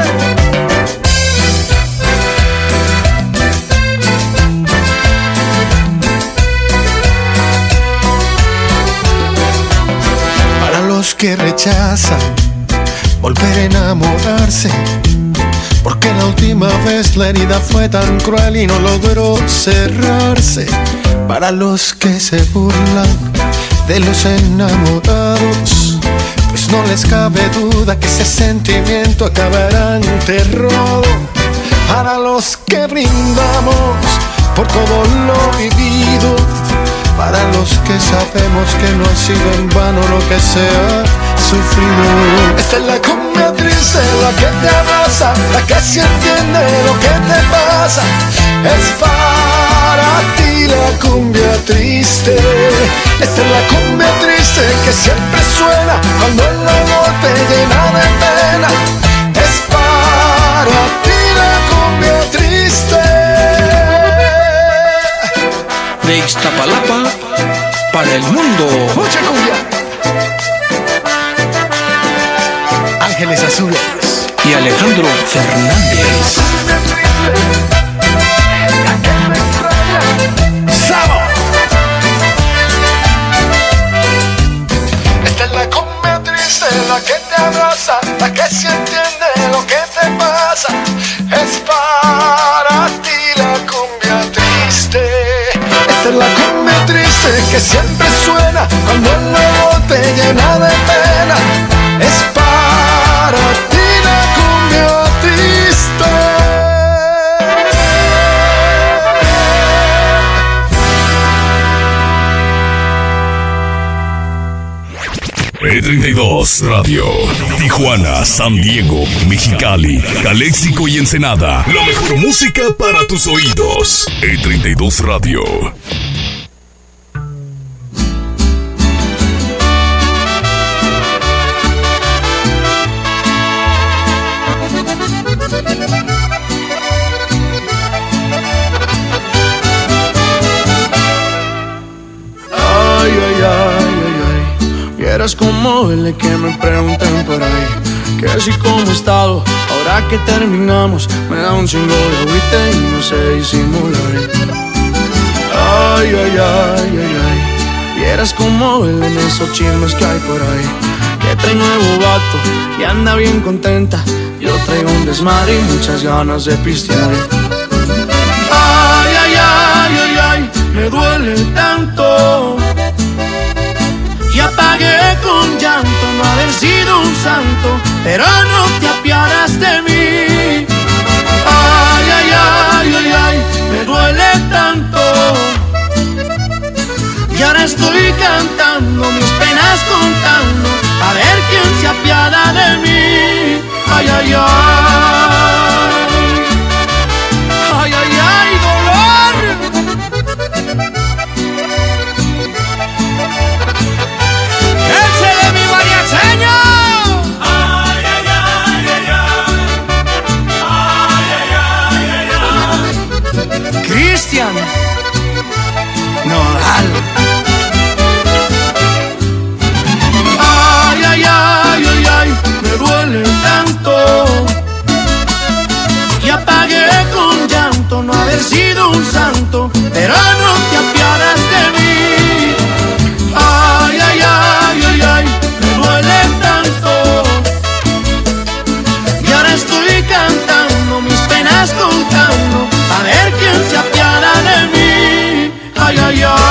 Para los que rechazan volver a enamorarse, porque la última vez la herida fue tan cruel y no logró cerrarse. Para los que se burlan de los enamorados, pues no les cabe duda que ese sentimiento acabará en terror. Para los que brindamos por todo lo vivido, para los que sabemos que no ha sido en vano lo que se ha sufrido. Esta es la cumbia triste, la que te abraza, la que sí entiende lo que te pasa. Es para ti la cumbia triste. Esta es la cumbia triste que siempre suena cuando el amor te llena de pena. Es para ti la cumbia triste. De Iztapalapa para el mundo. Mucha cumbia. Ángeles Azules y Alejandro Fernández. ¡Sabo! Esta es la cumbia triste, la que te abraza, la que sí entiende lo que te pasa. Es para ti la cumbia triste. Esta es la cumbia triste que siempre suena cuando el amor te llena de pena. Es para ti la cumbia triste. E treinta y dos Radio, Tijuana, San Diego, Mexicali, Caléxico y Ensenada. La mejor música para tus oídos. E treinta y dos Radio. Ay, ay, ay, ay, ay. Vieras cómo duele que me pregunten por ahí que si como he estado, ahora que terminamos me da un chingo de agüite y no sé disimular. Ay, ay, ay, ay, ay. Vieras cómo duelen esos chismes que hay por ahí, que trae nuevo vato y anda bien contenta. Yo traigo un desmadre y muchas ganas de pistear. Ay, ay, ay, ay, ay, me duele tanto. Y apagué con llanto no haber sido un santo, pero no te apiadas de mí. Ay, ay, ay, ay, ay, me duele tanto. Y ahora estoy cantando, mis penas contando, a ver quién se apiada de mí. Ay, ay, ay. Ay, ay, ay, dolor. ¡Échele mi mariacheño! Ay, ay, ay, ay, ay. Ay, ay, ay, ay, ay. Cristian Nodal. Ay, ay, ay, ay, ay, me duele tanto. Y apagué con llanto no haber sido un santo, pero no te apiadas de mí. Ay, ay, ay, ay, ay, me duele tanto. Y ahora estoy cantando, mis penas contando, a ver quién se apiada de mí. Ay, ay, ay.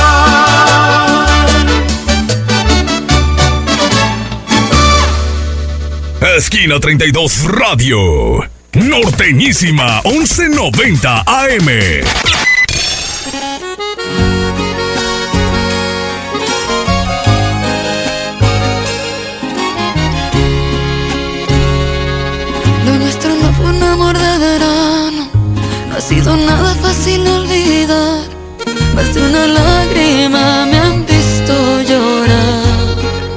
Esquina treinta y dos Radio. Norteñísima once noventa A M. Lo nuestro no fue un amor de verano, no ha sido nada fácil olvidar. Más de una lágrima me han visto llorar.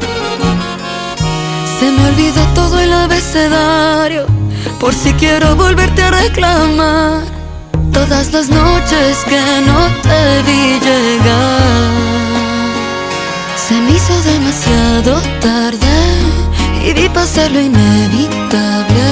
Se me olvidó todo el abecedario, por si quiero volverte a reclamar. Todas las noches que no te vi llegar, se me hizo demasiado tarde y vi pasar lo inevitable.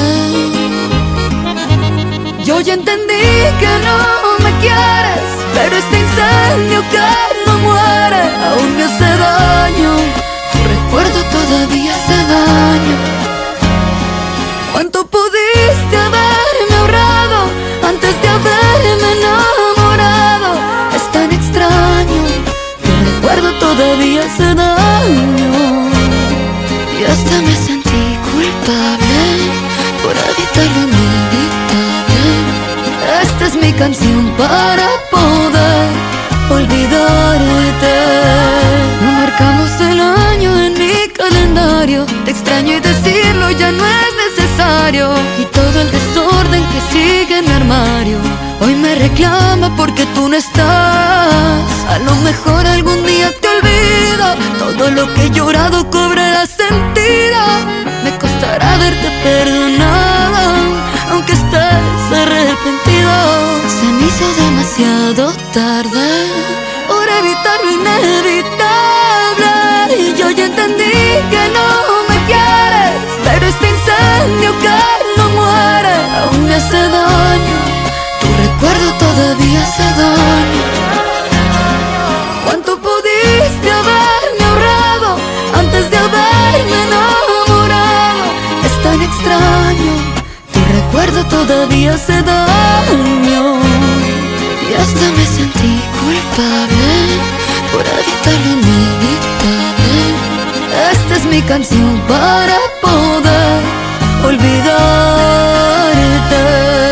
Yo ya entendí que no me quieres, pero este incendio que no muere aún me hace daño. Tu recuerdo todavía hace daño. ¿Cuánto pudiste haberme ahorrado antes de haberme enamorado? Es tan extraño, tu recuerdo todavía hace daño. Y hasta me sentí culpable por evitar lo inevitable. Esta es mi canción para poder olvidarte. reclama porque tú no estás. A lo mejor algún día te olvido. Todo lo que he llorado cobrará sentido. Me costará verte perdonado, aunque estés arrepentido. Se me hizo demasiado tarde por evitar lo inevitable. Y yo ya entendí que no me quieres, pero este incendio que no muere aún me hace daño. Tu recuerdo todavía hace daño. ¿Cuánto pudiste haberme ahorrado antes de haberme enamorado? Es tan extraño, tu recuerdo todavía hace daño. Y hasta me sentí culpable por evitar lo inevitable. Esta es mi canción para poder olvidarte.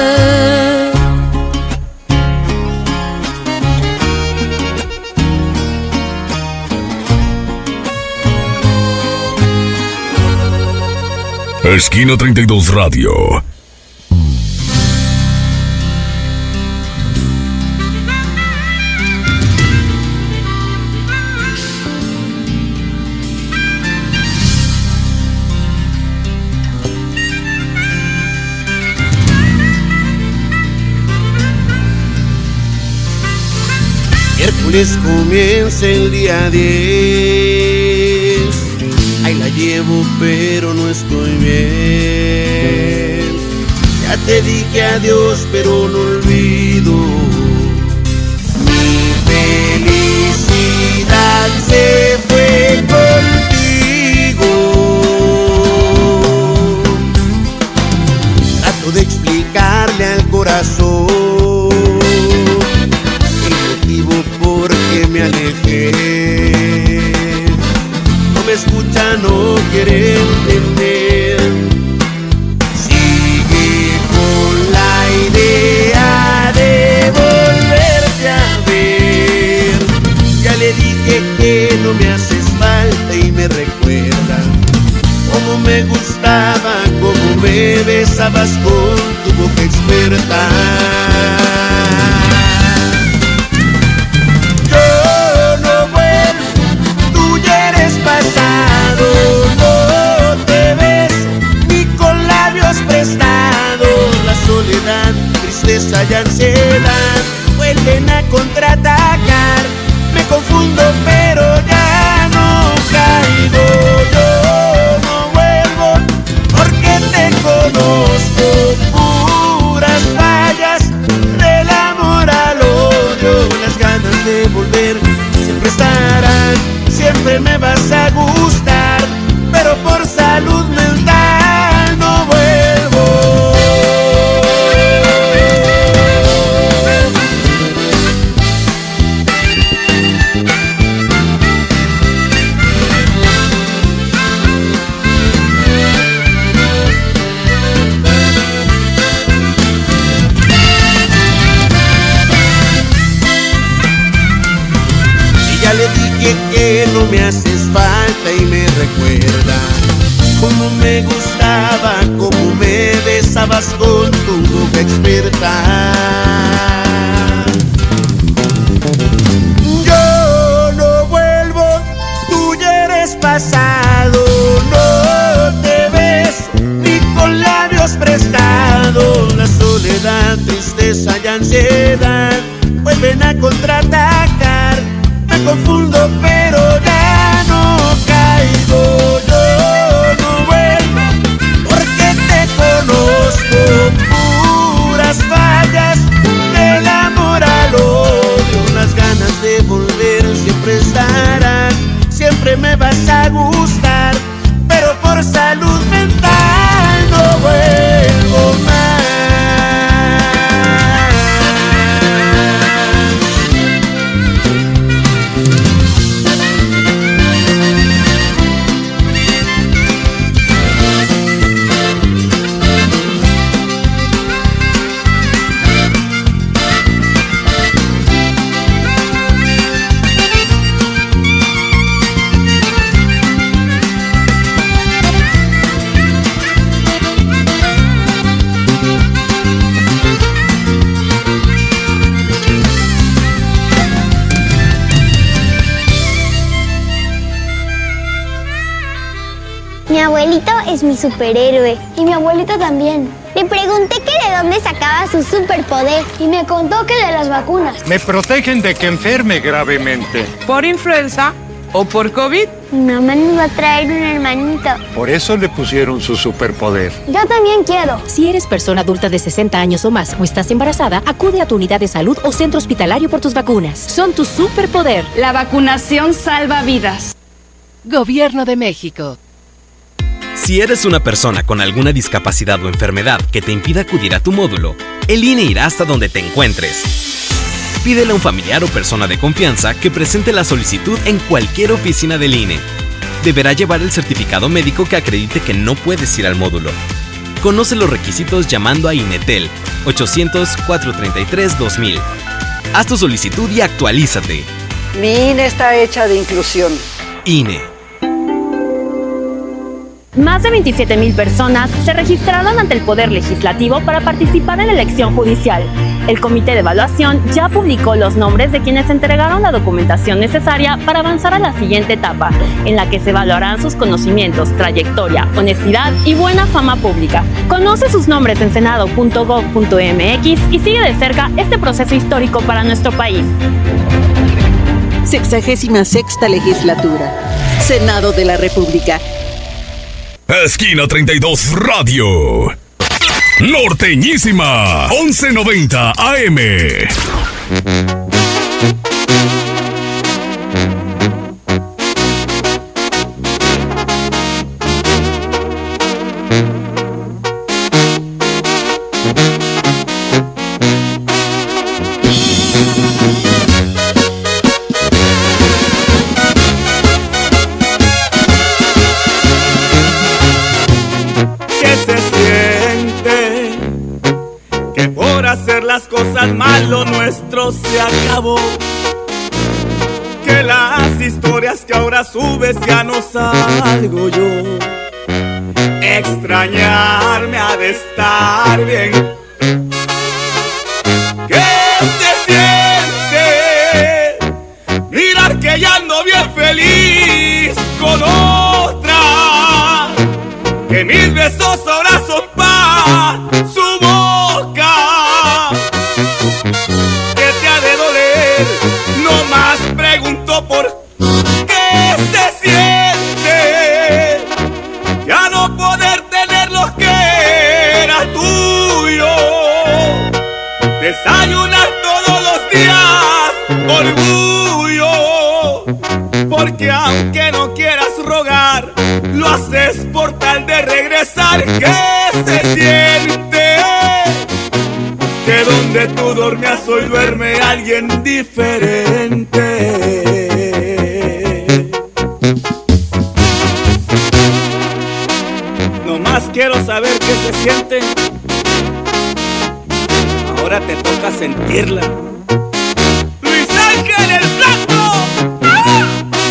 Esquina treinta y dos Radio. Miércoles comienza el día diez. Ahí la llevo pero no estoy bien. Ya te dije adiós pero no olvido. Mi felicidad se fue contigo. Trato de explicarle al corazón porque me alejé. No me escucha, no quiere entender. Sigue con la idea de volverte a ver. Ya le dije que no me haces falta y me recuerda cómo me gustaba, cómo me besabas con tu boca experta. Pasado, no te beso ni con labios prestados. La soledad, tristeza y ansiedad vuelven a contraatacar. Me confundo pero ya no caigo. Yo no vuelvo porque te conozco. Puras fallas del amor al odio. Las ganas de volver siempre estarán. Siempre me vas a gustar, pero por salud mental no vuelvo. Y ya le dije que no me haces falta y me recuerda cómo me gustaba, cómo me besabas con tu boca experta. Yo no vuelvo, tú ya eres pasado. No te beso ni con labios prestados. La soledad, tristeza y ansiedad vuelven a contraatacar. Me confundo pero ya no caigo. Yo no vuelvo porque te conozco. Puras fallas del amor al odio. Las ganas de volver siempre estarán. Siempre me vas a gustar, pero por salud mental no vuelvo más. Mi abuelito es mi superhéroe. Y mi abuelita también. Le pregunté que de dónde sacaba su superpoder. Y me contó que de las vacunas. Me protegen de que enferme gravemente. ¿Por influenza o por COVID? Mi mamá nos va a traer un hermanito. Por eso le pusieron su superpoder. Yo también quiero. Si eres persona adulta de sesenta años o más o estás embarazada, acude a tu unidad de salud o centro hospitalario por tus vacunas. Son tu superpoder. La vacunación salva vidas. Gobierno de México. Si eres una persona con alguna discapacidad o enfermedad que te impida acudir a tu módulo, el I N E irá hasta donde te encuentres. Pídele a un familiar o persona de confianza que presente la solicitud en cualquier oficina del I N E. Deberá llevar el certificado médico que acredite que no puedes ir al módulo. Conoce los requisitos llamando a INETEL ochocientos, cuatrocientos treinta y tres, dos mil. Haz tu solicitud y actualízate. Mi I N E está hecha de inclusión. I N E. Más de veintisiete mil personas se registraron ante el Poder Legislativo para participar en la elección judicial. El Comité de Evaluación ya publicó los nombres de quienes entregaron la documentación necesaria para avanzar a la siguiente etapa, en la que se evaluarán sus conocimientos, trayectoria, honestidad y buena fama pública. Conoce sus nombres en senado punto gob punto m x y sigue de cerca este proceso histórico para nuestro país. Sexagésima sexta Legislatura. Senado de la República. Esquina treinta y dos Radio. Norteñísima. once noventa A M. Las cosas mal, lo nuestro se acabó. Que las historias que ahora subes ya no salgo yo. Extrañarme ha de estar bien. ¿Qué se siente? Mirar que ya ando bien feliz con otra. Que mis besos ahora son pa' su boca. Pregunto por qué se siente ya no poder tener lo que era tuyo. Desayunar todos los días, orgullo. Porque aunque no quieras rogar, lo haces por tal de regresar. ¿Qué se siente? Que donde tú dormías hoy duerme alguien diferente. Nomás quiero saber qué se siente. Ahora te toca sentirla. Luis Ángel el Blanco. ¡Ah!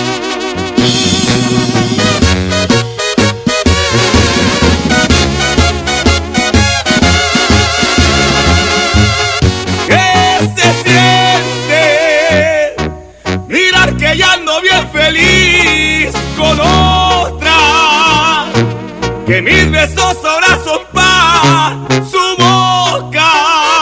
Que ya ando bien feliz con otra. Que mis besos ahora son pa' su boca.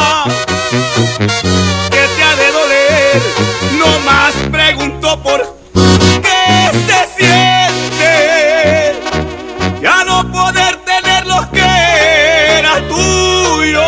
Que te ha de doler. No más pregunto por qué se siente ya no poder tener lo que era tuyo.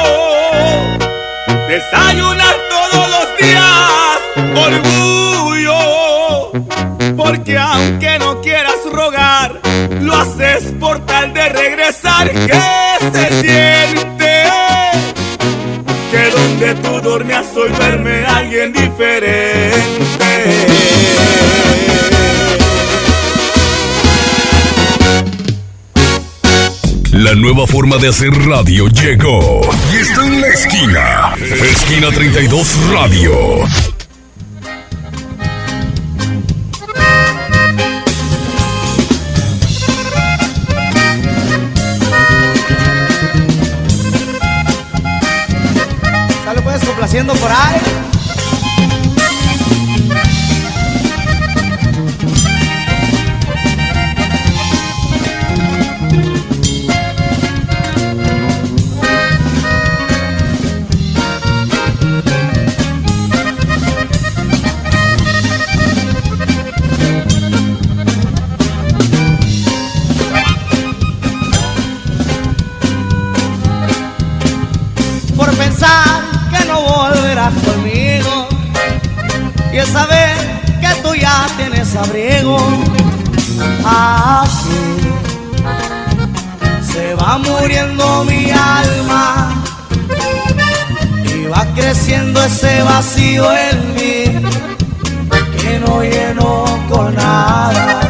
Desayunar todos los días, orgullo. Porque aunque no quieras rogar, lo haces por tal de regresar. ¿Qué se siente? Que donde tú dormías hoy duerme alguien diferente. La nueva forma de hacer radio llegó y está en la esquina. Esquina treinta y dos Radio. Haciendo por ahí. desabriego. Aquí se va muriendo mi alma y va creciendo ese vacío en mí que no lleno con nada.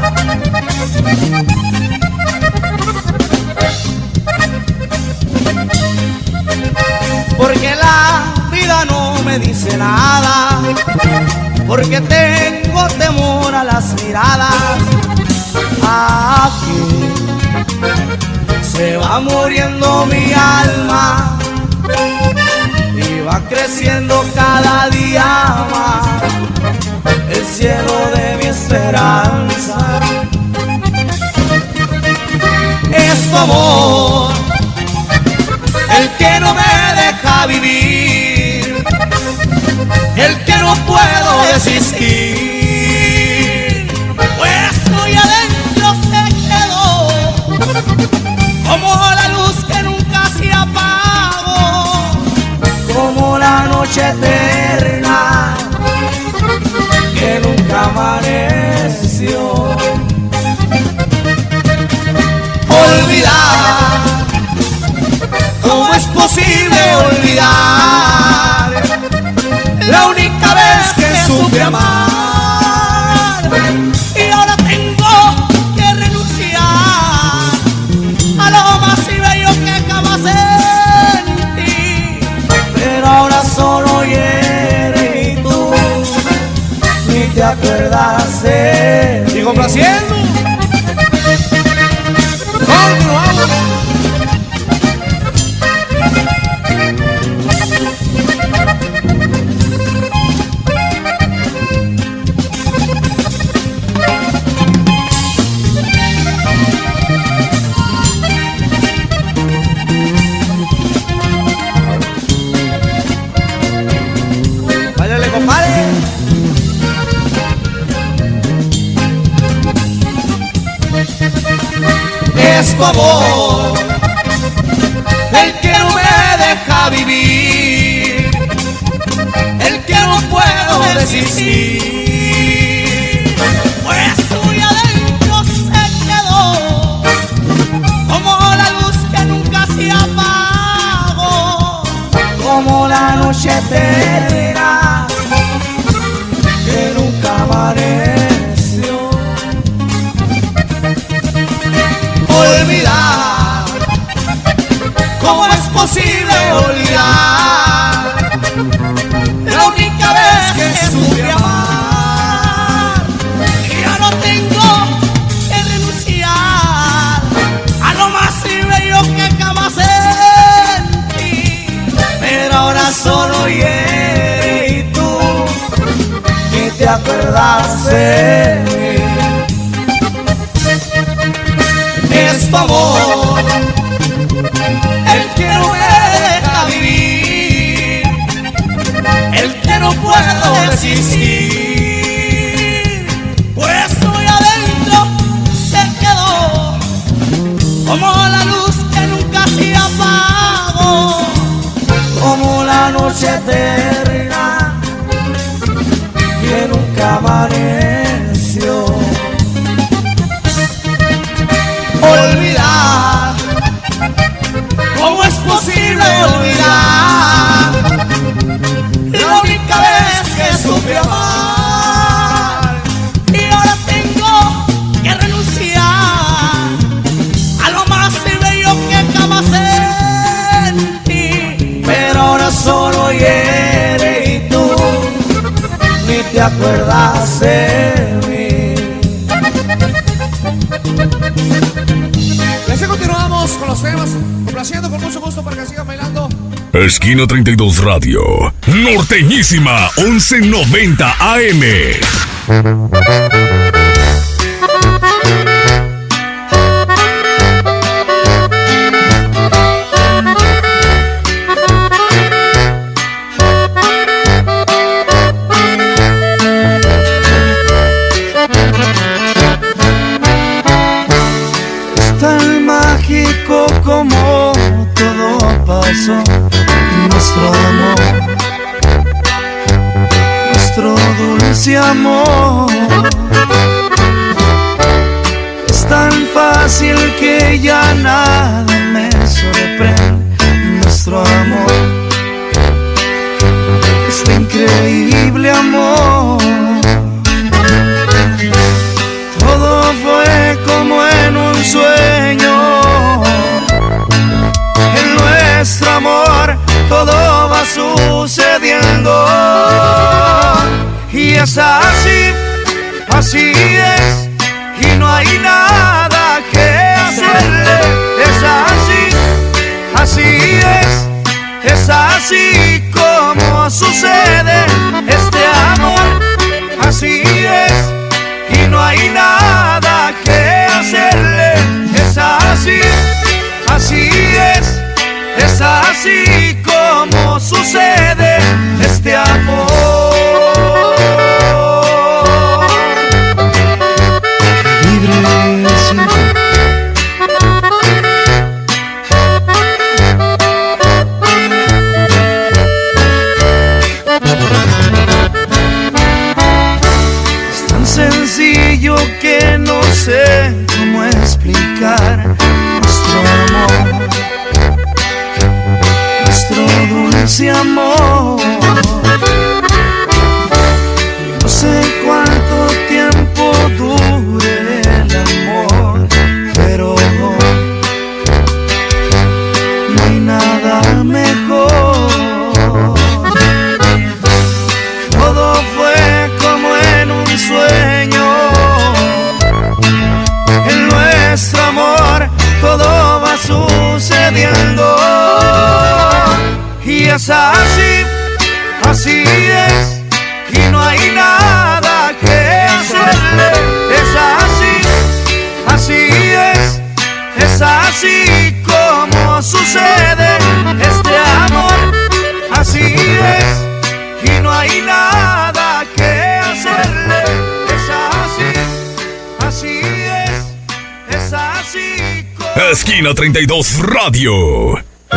Porque la vida no me dice nada, porque tengo temor a las miradas. Aquí se va muriendo mi alma y va creciendo cada día más el cielo de mi esperanza. Es tu amor el que no me deja vivir, el que no puedo desistir, pues muy adentro se quedó como la luz que nunca se apagó, como la noche eterna que nunca amaneció. Olvidar, ¿cómo es posible olvidar la única vez que supe amar? Y ahora tengo que renunciar a lo más y bello que jamás sentí, pero ahora solo hiere y tú ni te acuerdas de mí. Y complaciendo, continuamos. Es tu amor el que no me deja vivir, el que no puedo desistir, pues muy adentro se quedó como la luz que nunca se apagó, como la noche eterna que nunca amaneció. Olvidar, ¿cómo es posible olvidar la única vez que supe amar? Y ya no tengo que renunciar a lo más bello que jamás sentí, pero ahora solo hiere y tú ni te acuerdas de mí. Es tu amor el que no me deja vivir, el que no puedo desistir, pues muy adentro se quedó como la luz que nunca se apagó, como la noche eterna que nunca amaneció. Olvidar, ¿cómo es posible olvidar la única vez que supe amar? Y ahora tengo que renunciar a lo más bello que jamás sentí, pero ahora solo hiere y tú ni te acuerdas de mí. Así continuamos con los temas, complaciendo con mucho gusto para que sigan bailando. Esquina treinta y dos Radio, Norteñísima once noventa A M. Como todo pasó, nuestro amor, nuestro dulce amor, hoy ya nada me sorprende. Nuestro amor, este increíble amor, todo fue como en un sueño. En nuestro amor todo va sucediendo y es así, así es, y no hay nada que hacerle. Es así, así es, es así como sucede este amor. Así es, y no hay nada que hacerle. Es así, así es, es así como sucede este amor. Es tan sencillo que no sé cómo explicar nuestro amor, nuestro dulce amor. No sé cuánto tiempo dure el amor, pero no hay nada mejor. Todo fue como en un sueño. En nuestro amor todo va sucediendo y es así, así es, y no hay nada que hacerle. Es así, así es, es así como sucede este amor. Así es, y no hay nada que hacerle. Es así, así es, es así como... Esquina treinta y dos Radio.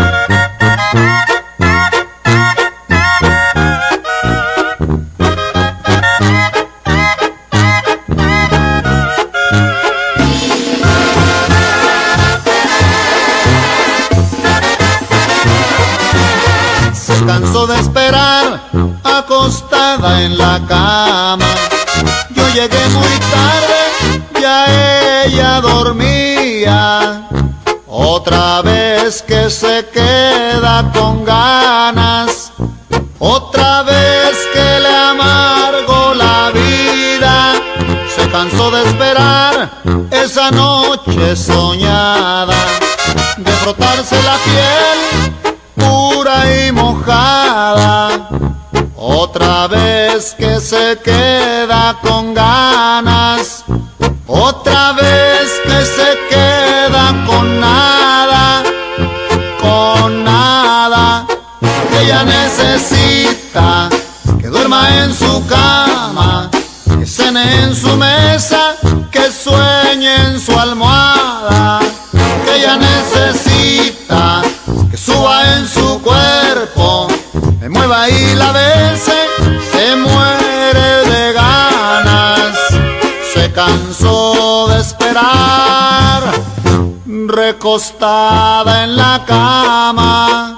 Se cansó de esperar acostada en la cama. Yo llegué muy tarde, ya ella dormía. Otra vez que se queda con ganas, otra vez que le amargo la vida. Se cansó de esperar esa noche soñada, de frotarse la piel pura y mojada. Otra vez que se queda con ganas, otra vez que se queda con nada, con nada. Ella necesita que duerma en su cama, que cene en su mesa, que sueñe en su almohada. Que ella necesita que suba en su cuerpo, me mueva y la bese, se muere de ganas. Se cansó de esperar, recostada en la cama.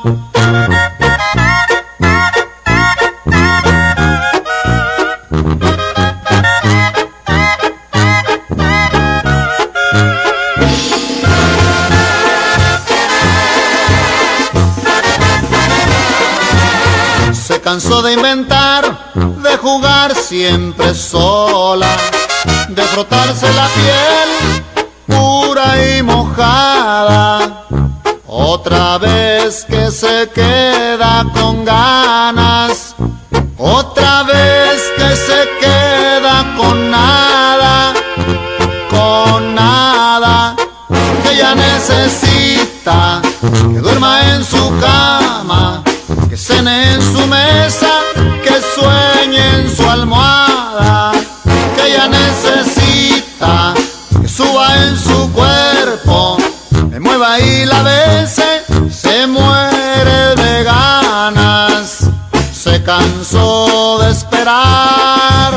Se cansó de inventar, de jugar siempre sola, de frotarse la piel pura y mojada. Otra vez que se queda con ganas, otra vez que se queda con nada, con nada. Que ella necesita que duerma en su cama, que cene en su mesa, que sueñe en su almohada. Que ella necesita que suba en su cuerpo, me mueva y la bese, se muere de ganas. Se cansó de esperar,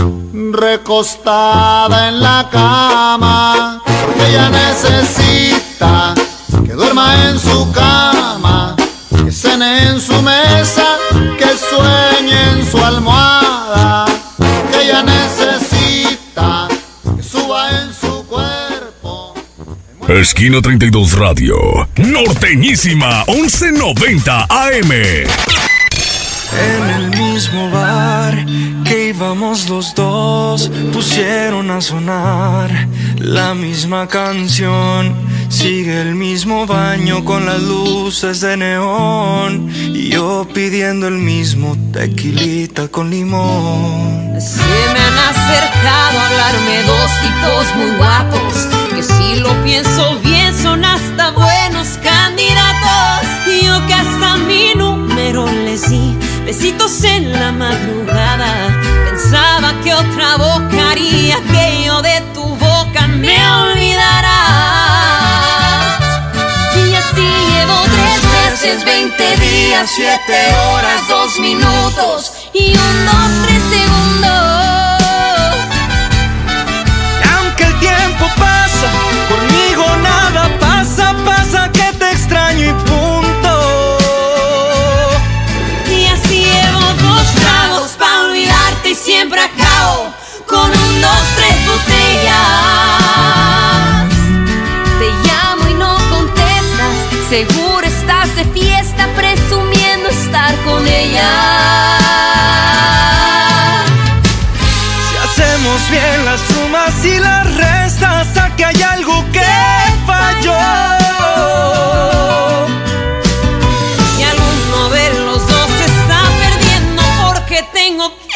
recostada en la cama. Que ella necesita necesita que duerma en su cama, que cene en su mesa, que sueñe en su almohada, que ella necesita que suba en su cuerpo. Esquina treinta y dos Radio, norteñísima, once noventa A M. En el mismo bar que íbamos los dos, pusieron a sonar la misma canción. Sigue el mismo baño con las luces de neón y yo pidiendo el mismo tequilita con limón. Se me han acercado a hablarme dos tipos muy guapos, que si lo pienso bien son hasta buenos candidatos. Y yo que hasta mi número les di besitos en la madrugada, pensaba que otra boca haría que yo de tu boca me olvidara. Y así llevo tres veces, veinte días, siete horas, dos minutos y un, dos, tres segundos. Y aunque el tiempo pasa, conmigo nada pasa, pasa que te extraño y punto. Y siempre acabo con un, dos, tres botellas. Te llamo y no contestas, seguro estás de fiesta presumiendo estar con ella. Si hacemos bien las sumas y las restas, aquí hay algo que falló. Si alguno de los dos se está perdiendo porque tengo que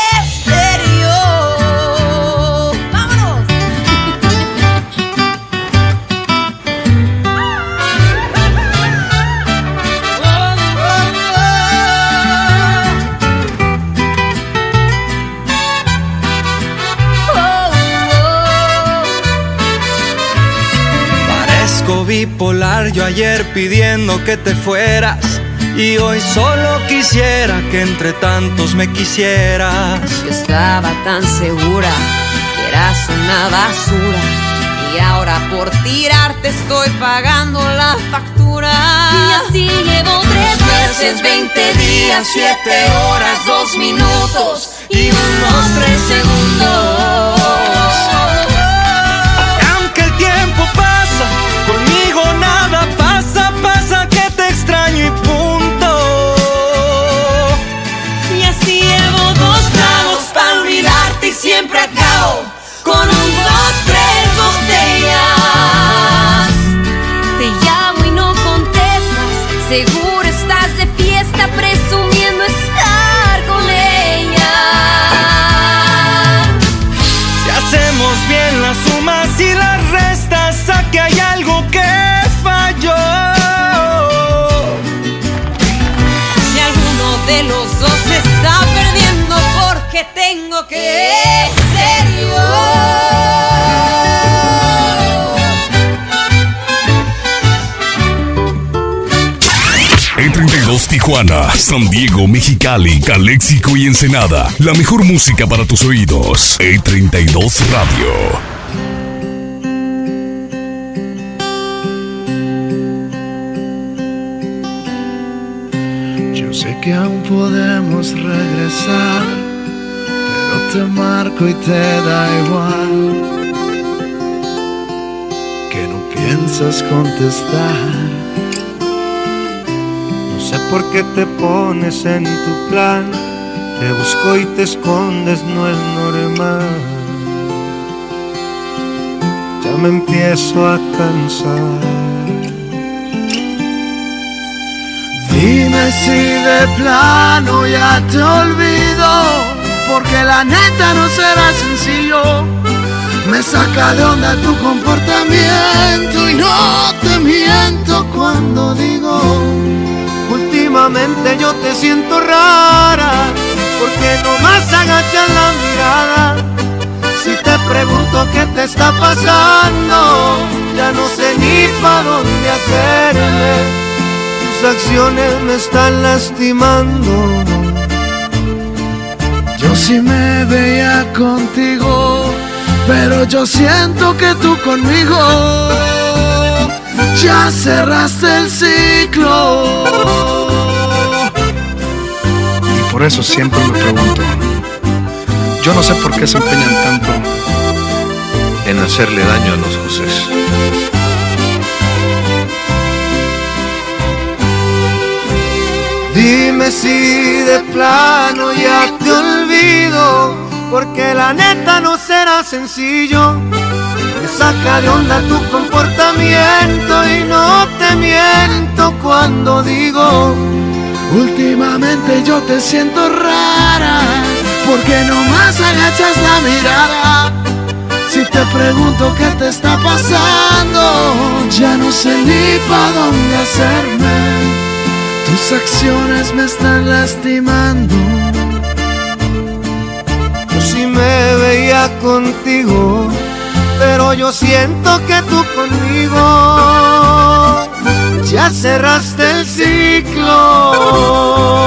bipolar, yo ayer pidiendo que te fueras y hoy solo quisiera que entre tantos me quisieras. Yo estaba tan segura que eras una basura y ahora por tirarte estoy pagando la factura. Y así llevo tres veces, veinte días, siete horas, dos minutos y unos tres segundos. Y aunque el tiempo pasa, conmigo nada pasa, pasa que te extraño y punto. Y así llevo dos tragos para olvidarte y siempre acabo con un, dos, tres botellas. Te llamo y no contestas, seguro estás de fiesta presumiendo estar con ella. Si hacemos bien las sumas y las restas, aquí hay algo que falló. Si alguno de los dos se está perdiendo porque tengo que ser yo. E treinta y dos Tijuana, San Diego, Mexicali, Caléxico y Ensenada. La mejor música para tus oídos. E treinta y dos Radio. Yo sé que aún podemos regresar, pero te marco y te da igual, que no piensas contestar. No sé por qué te pones en tu plan, te busco y te escondes, no es normal. Ya me empiezo a cansar. Dime si de plano ya te olvido, porque la neta no será sencillo. Me saca de onda tu comportamiento y no te miento cuando digo: últimamente yo te siento rara, porque nomás agachas la mirada. Si te pregunto qué te está pasando, ya no sé ni pa' dónde hacerme. Tus acciones me están lastimando. Yo sí me veía contigo, pero yo siento que tú conmigo ya cerraste el ciclo. Y por eso siempre me pregunto, yo no sé por qué se empeñan tanto en hacerle daño a los Josés. Dime si de plano ya te olvido, porque la neta no será sencillo. Me saca de onda tu comportamiento y no te miento cuando digo, últimamente yo te siento rara, porque nomás agachas la mirada. Si te pregunto qué te está pasando, ya no sé ni pa' dónde hacerme. Tus acciones me están lastimando. Yo sí me veía contigo, pero yo siento que tú conmigo ya cerraste el ciclo.